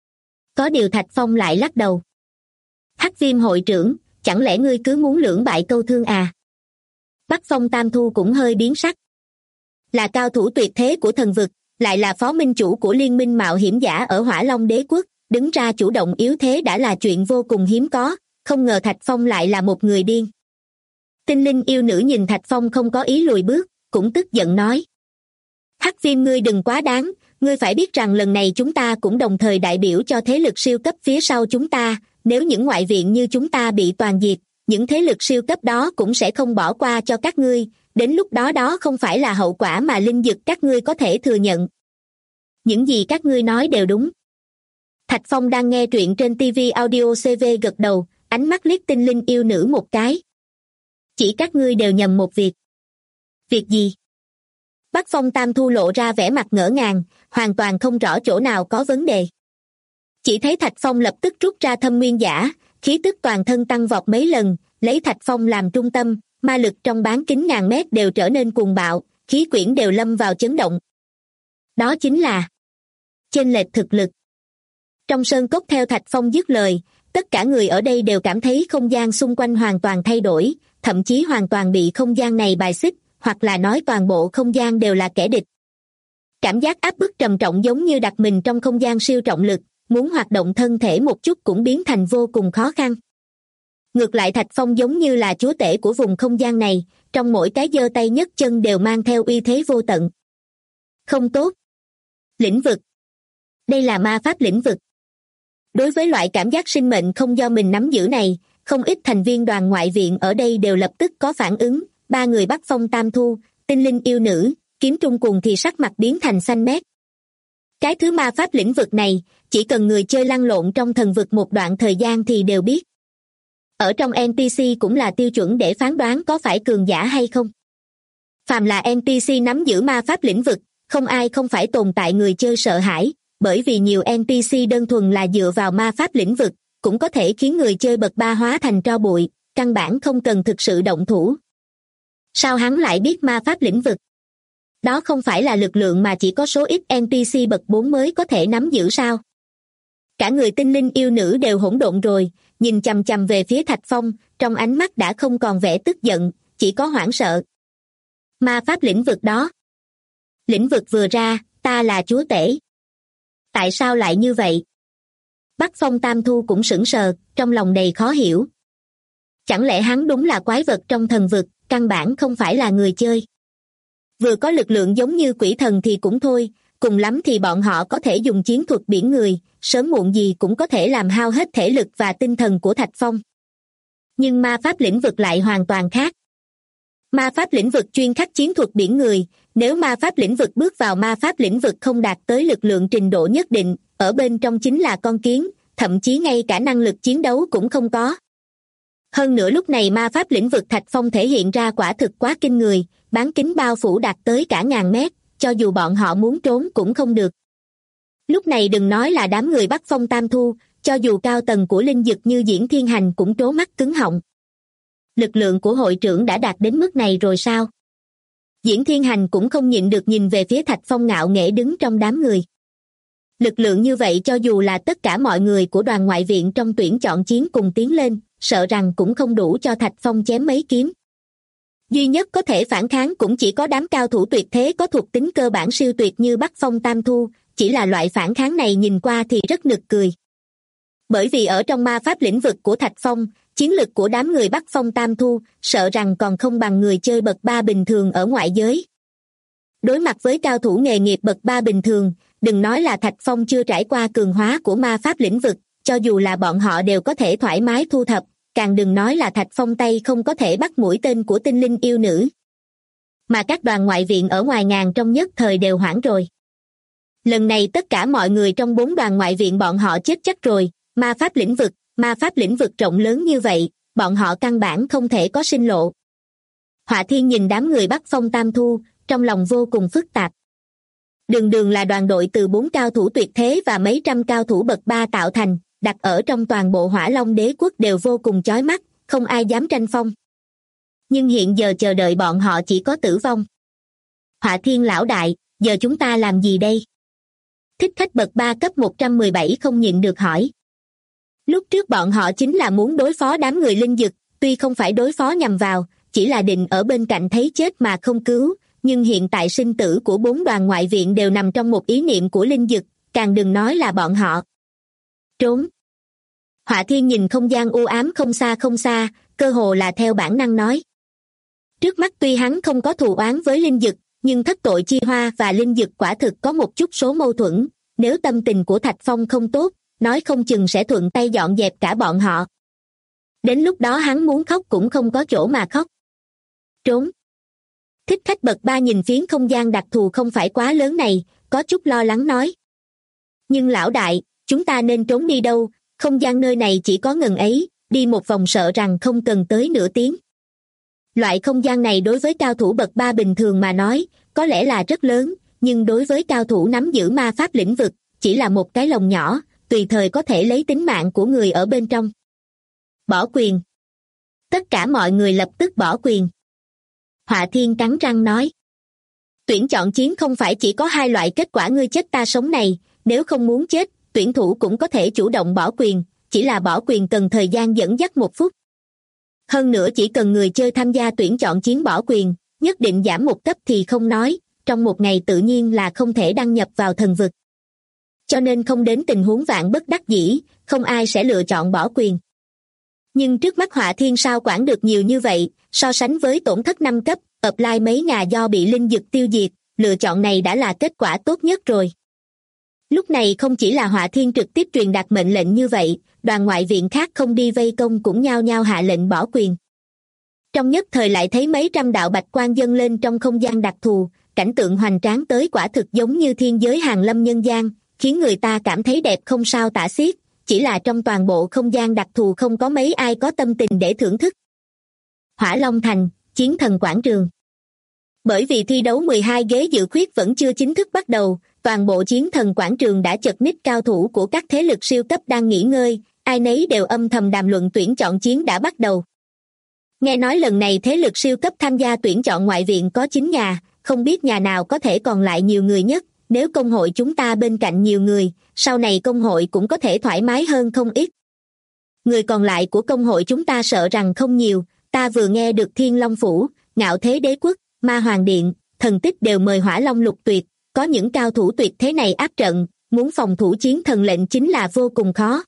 Có điều Thạch Phong lại lắc đầu. Hắc Viêm hội trưởng, chẳng lẽ ngươi cứ muốn lưỡng bại câu thương à? Bắc Phong Tam Thu cũng hơi biến sắc. Là cao thủ tuyệt thế của thần vực, lại là phó minh chủ của liên minh mạo hiểm giả ở Hỏa Long Đế Quốc, đứng ra chủ động yếu thế đã là chuyện vô cùng hiếm có, không ngờ Thạch Phong lại là một người điên. Tinh linh yêu nữ nhìn Thạch Phong không có ý lùi bước, cũng tức giận nói. Hắc Viêm ngươi đừng quá đáng, ngươi phải biết rằng lần này chúng ta cũng đồng thời đại biểu cho thế lực siêu cấp phía sau chúng ta, nếu những ngoại viện như chúng ta bị toàn diệt, những thế lực siêu cấp đó cũng sẽ không bỏ qua cho các ngươi, đến lúc đó đó không phải là hậu quả mà linh dực các ngươi có thể thừa nhận. Những gì các ngươi nói đều đúng. Thạch Phong đang nghe truyện trên TV Audio CV gật đầu, ánh mắt liếc tinh linh yêu nữ một cái. Chỉ các ngươi đều nhầm một việc. Việc gì? Bắc Phong Tam Thu lộ ra vẻ mặt ngỡ ngàng, hoàn toàn không rõ chỗ nào có vấn đề. Chỉ thấy Thạch Phong lập tức rút ra thâm nguyên giả, khí tức toàn thân tăng vọt mấy lần, lấy Thạch Phong làm trung tâm, ma lực trong bán kính ngàn mét đều trở nên cuồng bạo, khí quyển đều lâm vào chấn động. Đó chính là chênh lệch thực lực. Trong sơn cốc theo Thạch Phong dứt lời, tất cả người ở đây đều cảm thấy không gian xung quanh hoàn toàn thay đổi, thậm chí hoàn toàn bị không gian này bài xích, hoặc là nói toàn bộ không gian đều là kẻ địch. Cảm giác áp bức trầm trọng giống như đặt mình trong không gian siêu trọng lực, muốn hoạt động thân thể một chút cũng biến thành vô cùng khó khăn. Ngược lại Thạch Phong giống như là chúa tể của vùng không gian này, trong mỗi cái giơ tay nhấc chân đều mang theo uy thế vô tận. Không tốt. Lĩnh vực. Đây là ma pháp lĩnh vực. Đối với loại cảm giác sinh mệnh không do mình nắm giữ này, không ít thành viên đoàn ngoại viện ở đây đều lập tức có phản ứng, ba người Bắc Phong Tam Thu, tinh linh yêu nữ, kiếm trung cùng thì sắc mặt biến thành xanh mét. Cái thứ ma pháp lĩnh vực này, chỉ cần người chơi lăn lộn trong thần vực một đoạn thời gian thì đều biết. Ở trong NPC cũng là tiêu chuẩn để phán đoán có phải cường giả hay không. Phàm là NPC nắm giữ ma pháp lĩnh vực, không ai không phải tồn tại người chơi sợ hãi, bởi vì nhiều NPC đơn thuần là dựa vào ma pháp lĩnh vực, cũng có thể khiến người chơi bậc 3 hóa thành tro bụi, căn bản không cần thực sự động thủ. Sao hắn lại biết ma pháp lĩnh vực? Đó không phải là lực lượng mà chỉ có số ít NPC bậc 4 mới có thể nắm giữ sao? Cả người tinh linh yêu nữ đều hỗn độn rồi, nhìn chằm chằm về phía Thạch Phong, trong ánh mắt đã không còn vẻ tức giận, chỉ có hoảng sợ. Ma pháp lĩnh vực đó. Lĩnh vực vừa ra, ta là chúa tể. Tại sao lại như vậy? Bắc Phong Tam Thu cũng sững sờ, trong lòng đầy khó hiểu. Chẳng lẽ hắn đúng là quái vật trong thần vực, căn bản không phải là người chơi? Vừa có lực lượng giống như quỷ thần thì cũng thôi, cùng lắm thì bọn họ có thể dùng chiến thuật biển người, sớm muộn gì cũng có thể làm hao hết thể lực và tinh thần của Thạch Phong. Nhưng ma pháp lĩnh vực lại hoàn toàn khác. Ma pháp lĩnh vực chuyên khắc chiến thuật biển người, nếu ma pháp lĩnh vực bước vào ma pháp lĩnh vực không đạt tới lực lượng trình độ nhất định, ở bên trong chính là con kiến, thậm chí ngay cả năng lực chiến đấu cũng không có. Hơn nữa lúc này ma pháp lĩnh vực Thạch Phong thể hiện ra quả thực quá kinh người, bán kính bao phủ đạt tới cả ngàn mét, cho dù bọn họ muốn trốn cũng không được. Lúc này đừng nói là đám người Bắc Phong Tam Thu, cho dù cao tầng của linh dực như Diễn Thiên Hành cũng trố mắt cứng họng. Lực lượng của hội trưởng đã đạt đến mức này rồi sao? Diễn Thiên Hành cũng không nhịn được nhìn về phía Thạch Phong ngạo nghễ đứng trong đám người. Lực lượng như vậy cho dù là tất cả mọi người của đoàn ngoại viện trong tuyển chọn chiến cùng tiến lên, sợ rằng cũng không đủ cho Thạch Phong chém mấy kiếm. Duy nhất có thể phản kháng cũng chỉ có đám cao thủ tuyệt thế có thuộc tính cơ bản siêu tuyệt như Bắc Phong Tam Thu, chỉ là loại phản kháng này nhìn qua thì rất nực cười. Bởi vì ở trong ma pháp lĩnh vực của Thạch Phong, chiến lực của đám người Bắc Phong Tam Thu sợ rằng còn không bằng người chơi bậc 3 bình thường ở ngoại giới. Đối mặt với cao thủ nghề nghiệp bậc 3 bình thường, đừng nói là Thạch Phong chưa trải qua cường hóa của ma pháp lĩnh vực, cho dù là bọn họ đều có thể thoải mái thu thập, càng đừng nói là Thạch Phong tay không có thể bắt mũi tên của tinh linh yêu nữ. Mà các đoàn ngoại viện ở ngoài ngàn trong nhất thời đều hoảng rồi. Lần này tất cả mọi người trong 4 đoàn ngoại viện bọn họ chết chắc rồi, ma pháp lĩnh vực rộng lớn như vậy, bọn họ căn bản không thể có sinh lộ. Họa Thiên nhìn đám người Bắc Phong Tam Thu, trong lòng vô cùng phức tạp. Đường là đoàn đội từ 4 cao thủ tuyệt thế và mấy trăm cao thủ bậc 3 tạo thành, đặt ở trong toàn bộ Hỏa Long Đế quốc đều vô cùng chói mắt, không ai dám tranh phong. Nhưng hiện giờ chờ đợi bọn họ chỉ có tử vong. Họa Thiên lão đại, giờ chúng ta làm gì đây? Thích Khách bậc 3 cấp 117 không nhịn được hỏi. Lúc trước bọn họ chính là muốn đối phó đám người linh dực, tuy không phải đối phó nhằm vào, chỉ là định ở bên cạnh thấy chết mà không cứu, nhưng hiện tại sinh tử của 4 đoàn ngoại viện đều nằm trong một ý niệm của linh dực, càng đừng nói là bọn họ. Trốn. Họa Thiên nhìn không gian u ám không xa, cơ hồ là theo bản năng nói. Trước mắt tuy hắn không có thù oán với linh dực, nhưng thất tội chi hoa và linh dực quả thực có một chút số mâu thuẫn, nếu tâm tình của Thạch Phong không tốt, nói không chừng sẽ thuận tay dọn dẹp cả bọn họ. Đến lúc đó hắn muốn khóc cũng không có chỗ mà khóc. Trốn. Thích Khách bậc 3 nhìn phiến không gian đặc thù không phải quá lớn này, có chút lo lắng nói. Nhưng lão đại, chúng ta nên trốn đi đâu, không gian nơi này chỉ có ngần ấy, đi một vòng sợ rằng không cần tới nửa tiếng. Loại không gian này đối với cao thủ bậc 3 bình thường mà nói, có lẽ là rất lớn, nhưng đối với cao thủ nắm giữ ma pháp lĩnh vực, chỉ là một cái lồng nhỏ, tùy thời có thể lấy tính mạng của người ở bên trong. Bỏ quyền. Tất cả mọi người lập tức bỏ quyền. Họa Thiên cắn răng nói. Tuyển chọn chiến không phải chỉ có hai loại kết quả ngươi chết ta sống này, nếu không muốn chết, tuyển thủ cũng có thể chủ động bỏ quyền, chỉ là bỏ quyền cần thời gian dẫn dắt 1 phút. Hơn nữa chỉ cần người chơi tham gia tuyển chọn chiến bỏ quyền, nhất định giảm 1 cấp thì không nói, trong 1 ngày tự nhiên là không thể đăng nhập vào thần vực. Cho nên không đến tình huống vạn bất đắc dĩ, không ai sẽ lựa chọn bỏ quyền. Nhưng trước mắt Họa Thiên sao quản được nhiều như vậy, so sánh với tổn thất 5 cấp, offline mấy nhà do bị linh dực tiêu diệt, lựa chọn này đã là kết quả tốt nhất rồi. Lúc này không chỉ là Họa Thiên trực tiếp truyền đạt mệnh lệnh như vậy, đoàn ngoại viện khác không đi vây công cũng nhao nhao hạ lệnh bỏ quyền. Trong nhất thời lại thấy mấy trăm đạo bạch quang dâng lên trong không gian đặc thù, cảnh tượng hoành tráng tới quả thực giống như thiên giới hàng lâm nhân gian, khiến người ta cảm thấy đẹp không sao tả xiết, chỉ là trong toàn bộ không gian đặc thù không có mấy ai có tâm tình để thưởng thức. Hỏa Long Thành, Chiến Thần Quảng Trường. Bởi vì thi đấu 12 ghế dự khuyết vẫn chưa chính thức bắt đầu, toàn bộ Chiến Thần Quảng Trường đã chật ních cao thủ của các thế lực siêu cấp đang nghỉ ngơi, ai nấy đều âm thầm đàm luận tuyển chọn chiến đã bắt đầu. Nghe nói lần này thế lực siêu cấp tham gia tuyển chọn ngoại viện có 9 nhà, không biết nhà nào có thể còn lại nhiều người nhất, nếu công hội chúng ta bên cạnh nhiều người, sau này công hội cũng có thể thoải mái hơn không ít. Người còn lại của công hội chúng ta sợ rằng không nhiều, ta vừa nghe được Thiên Long Phủ, Ngạo Thế Đế Quốc, Ma Hoàng Điện, Thần Tích đều mời Hỏa Long Lục Tuyệt, có những cao thủ tuyệt thế này áp trận, muốn phòng thủ chiến thần lệnh chính là vô cùng khó.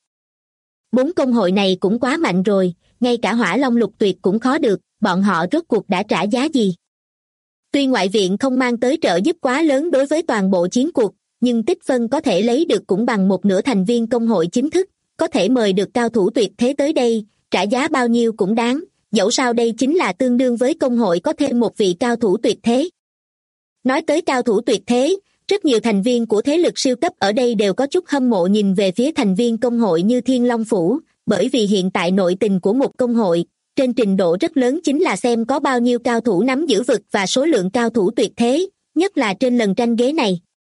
4 công hội này cũng quá mạnh rồi, ngay cả Hỏa Long Lục Tuyệt cũng khó được, bọn họ rốt cuộc đã trả giá gì? Tuy ngoại viện không mang tới trợ giúp quá lớn đối với toàn bộ chiến cuộc, nhưng tích phân có thể lấy được cũng bằng 1/2 thành viên công hội chính thức, có thể mời được cao thủ tuyệt thế tới đây, trả giá bao nhiêu cũng đáng, dẫu sao đây chính là tương đương với công hội có thêm một vị cao thủ tuyệt thế. Nói tới cao thủ tuyệt thế, rất nhiều thành viên của thế lực siêu cấp ở đây đều có chút hâm mộ nhìn về phía thành viên công hội như Thiên Long Phủ, bởi vì hiện tại nội tình của một công hội, trên trình độ rất lớn chính là xem có bao nhiêu cao thủ nắm giữ vực và số lượng cao thủ tuyệt thế, nhất là trên lần tranh ghế này.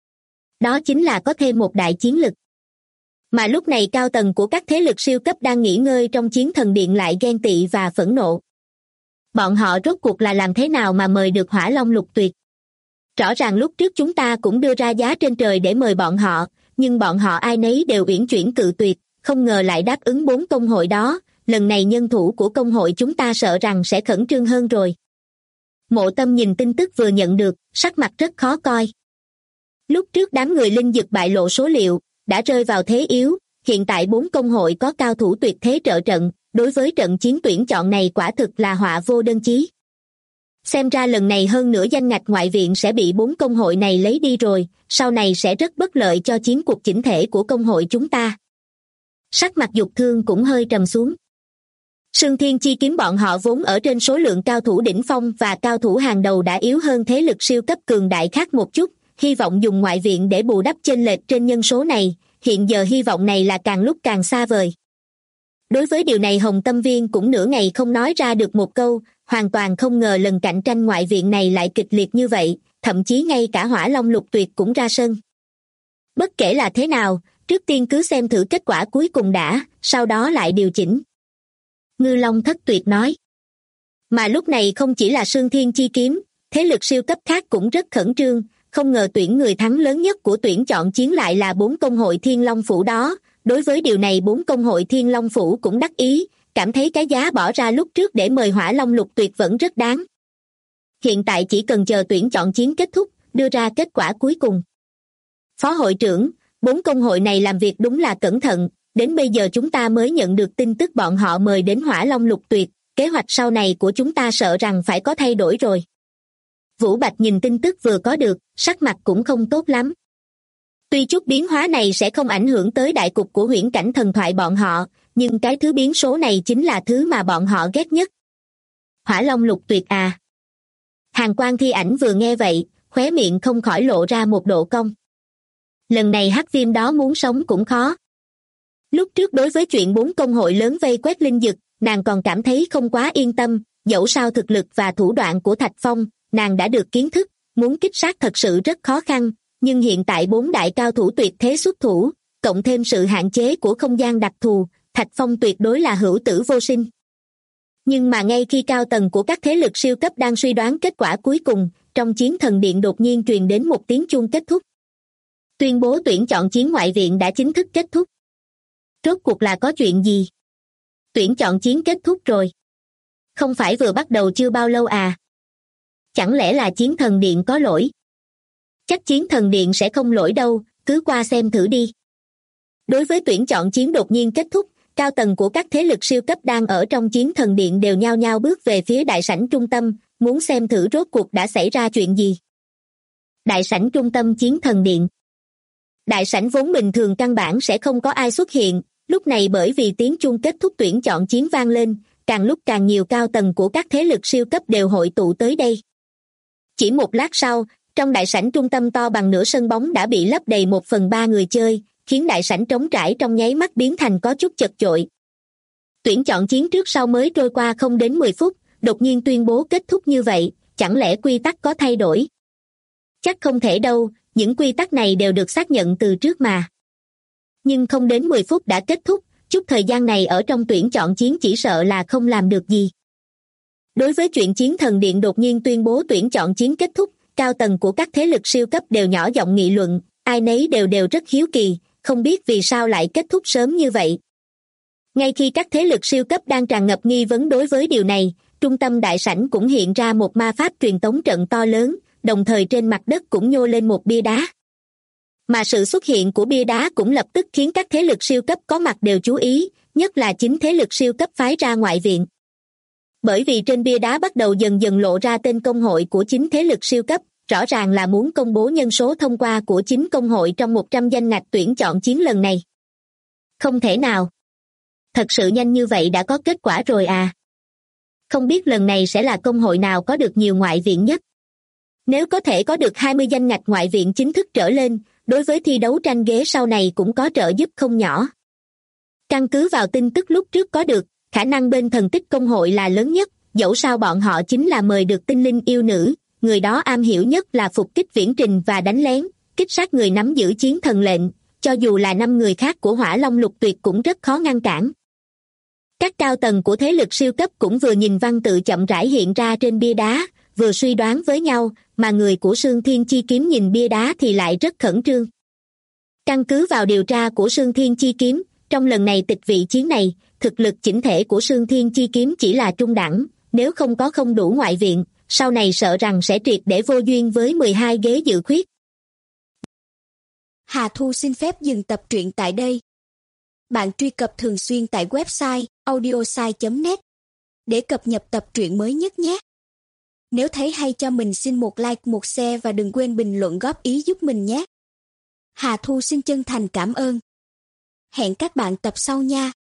Đó chính là có thêm một đại chiến lực. Mà lúc này cao tầng của các thế lực siêu cấp đang nghỉ ngơi trong Chiến Thần Điện lại ghen tị và phẫn nộ. Bọn họ rốt cuộc là làm thế nào mà mời được Hỏa Long Lục Tuyệt? Rõ ràng lúc trước chúng ta cũng đưa ra giá trên trời để mời bọn họ, nhưng bọn họ ai nấy đều uyển chuyển cự tuyệt, không ngờ lại đáp ứng 4 công hội đó, lần này nhân thủ của công hội chúng ta sợ rằng sẽ khẩn trương hơn rồi. Mộ Tâm nhìn tin tức vừa nhận được, sắc mặt rất khó coi. Lúc trước đám người linh dực bại lộ số liệu, đã rơi vào thế yếu, hiện tại 4 công hội có cao thủ tuyệt thế trợ trận, đối với trận chiến tuyển chọn này quả thực là họa vô đơn chí. Xem ra lần này hơn nửa danh ngạch ngoại viện sẽ bị 4 công hội này lấy đi rồi, sau này sẽ rất bất lợi cho chiến cuộc chỉnh thể của công hội chúng ta. Sắc mặt Dục Thương cũng hơi trầm xuống. Sương Thiên Chi Kiếm bọn họ vốn ở trên số lượng cao thủ đỉnh phong và cao thủ hàng đầu đã yếu hơn thế lực siêu cấp cường đại khác một chút, hy vọng dùng ngoại viện để bù đắp chênh lệch trên nhân số này, hiện giờ hy vọng này là càng lúc càng xa vời. Đối với điều này Hồng Tâm Viên cũng nửa ngày không nói ra được một câu, hoàn toàn không ngờ lần cạnh tranh ngoại viện này lại kịch liệt như vậy, thậm chí ngay cả Hỏa Long Lục Tuyệt cũng ra sân. Bất kể là thế nào, trước tiên cứ xem thử kết quả cuối cùng đã, sau đó lại điều chỉnh. Ngư Long Thất Tuyệt nói. Mà lúc này không chỉ là Sương Thiên Chi Kiếm, thế lực siêu cấp khác cũng rất khẩn trương, không ngờ tuyển người thắng lớn nhất của tuyển chọn chiến lại là 4 công hội Thiên Long Phủ đó. Đối với điều này 4 công hội Thiên Long Phủ cũng đắc ý, cảm thấy cái giá bỏ ra lúc trước để mời Hỏa Long Lục Tuyệt vẫn rất đáng. Hiện tại chỉ cần chờ tuyển chọn chiến kết thúc, đưa ra kết quả cuối cùng. Phó hội trưởng, 4 công hội này làm việc đúng là cẩn thận, đến bây giờ chúng ta mới nhận được tin tức bọn họ mời đến Hỏa Long Lục Tuyệt, kế hoạch sau này của chúng ta sợ rằng phải có thay đổi rồi. Vũ Bạch nhìn tin tức vừa có được, sắc mặt cũng không tốt lắm. Tuy chút biến hóa này sẽ không ảnh hưởng tới đại cục của huyễn cảnh thần thoại bọn họ, nhưng cái thứ biến số này chính là thứ mà bọn họ ghét nhất. Hỏa Long Lục Tuyệt à? Hàn Quang Thi Ảnh vừa nghe vậy, khóe miệng không khỏi lộ ra một độ cong. Lần này hắc viêm đó muốn sống cũng khó. Lúc trước đối với chuyện 4 công hội lớn vây quét linh dực, nàng còn cảm thấy không quá yên tâm, dẫu sao thực lực và thủ đoạn của Thạch Phong, nàng đã được kiến thức, muốn kích sát thật sự rất khó khăn, nhưng hiện tại 4 đại cao thủ tuyệt thế xuất thủ, cộng thêm sự hạn chế của không gian đặc thù, Thạch Phong tuyệt đối là hữu tử vô sinh. Nhưng mà ngay khi cao tầng của các thế lực siêu cấp đang suy đoán kết quả cuối cùng, trong chiến thần điện đột nhiên truyền đến một tiếng chuông kết thúc. Tuyên bố tuyển chọn chiến ngoại viện đã chính thức kết thúc. Rốt cuộc là có chuyện gì? Tuyển chọn chiến kết thúc rồi. Không phải vừa bắt đầu chưa bao lâu à? Chẳng lẽ là chiến thần điện có lỗi? Chắc chiến thần điện sẽ không lỗi đâu, cứ qua xem thử đi. Đối với tuyển chọn chiến đột nhiên kết thúc, cao tầng của các thế lực siêu cấp đang ở trong chiến thần điện đều nhao nhao bước về phía đại sảnh trung tâm, muốn xem thử rốt cuộc đã xảy ra chuyện gì. Đại sảnh trung tâm chiến thần điện. Đại sảnh vốn bình thường căn bản sẽ không có ai xuất hiện, lúc này bởi vì tiếng chuông kết thúc tuyển chọn chiến vang lên, càng lúc càng nhiều cao tầng của các thế lực siêu cấp đều hội tụ tới đây. Chỉ một lát sau, trong đại sảnh trung tâm to bằng nửa sân bóng đã bị lấp đầy 1/3 người chơi, khiến đại sảnh trống trải trong nháy mắt biến thành có chút chật chội. Tuyển chọn chiến trước sau mới trôi qua không đến 10 phút, đột nhiên tuyên bố kết thúc như vậy, chẳng lẽ quy tắc có thay đổi? Chắc không thể đâu, những quy tắc này đều được xác nhận từ trước mà. Nhưng không đến 10 phút đã kết thúc, chút thời gian này ở trong tuyển chọn chiến chỉ sợ là không làm được gì. Đối với chuyện chiến thần điện đột nhiên tuyên bố tuyển chọn chiến kết thúc, cao tầng của các thế lực siêu cấp đều nhỏ giọng nghị luận, ai nấy đều rất hiếu kỳ, không biết vì sao lại kết thúc sớm như vậy. Ngay khi các thế lực siêu cấp đang tràn ngập nghi vấn đối với điều này, trung tâm đại sảnh cũng hiện ra một ma pháp truyền tống trận to lớn, đồng thời trên mặt đất cũng nhô lên một bia đá. Mà sự xuất hiện của bia đá cũng lập tức khiến các thế lực siêu cấp có mặt đều chú ý, nhất là chính thế lực siêu cấp phái ra ngoại viện. Bởi vì trên bia đá bắt đầu dần dần lộ ra tên công hội của chính thế lực siêu cấp, rõ ràng là muốn công bố nhân số thông qua của chính công hội trong 100 danh ngạch tuyển chọn chiến lần này. Không thể nào. Thật sự nhanh như vậy đã có kết quả rồi à? Không biết lần này sẽ là công hội nào có được nhiều ngoại viện nhất. Nếu có thể có được 20 danh ngạch ngoại viện chính thức trở lên, đối với thi đấu tranh ghế sau này cũng có trợ giúp không nhỏ. Căn cứ vào tin tức lúc trước có được, khả năng bên thần tích công hội là lớn nhất, dẫu sao bọn họ chính là mời được tinh linh yêu nữ, người đó am hiểu nhất là phục kích viễn trình và đánh lén, kích sát người nắm giữ chiến thần lệnh, cho dù là 5 người khác của Hỏa Long Lục Tuyệt cũng rất khó ngăn cản. Các cao tầng của thế lực siêu cấp cũng vừa nhìn văn tự chậm rãi hiện ra trên bia đá, vừa suy đoán với nhau, mà người của Sương Thiên Chi Kiếm nhìn bia đá thì lại rất khẩn trương. Căn cứ vào điều tra của Sương Thiên Chi Kiếm, trong lần này tịch vị chiến này, thực lực chỉnh thể của Sương Thiên Chi Kiếm chỉ là trung đẳng, nếu không có không đủ ngoại viện, sau này sợ rằng sẽ triệt để vô duyên với 12 ghế dự khuyết. Hà Thu xin phép dừng tập truyện tại đây. Bạn truy cập thường xuyên tại website audiosai.net để cập nhật tập truyện mới nhất nhé. Nếu thấy hay cho mình xin một like, một share và đừng quên bình luận góp ý giúp mình nhé. Hà Thu xin chân thành cảm ơn. Hẹn các bạn tập sau nha.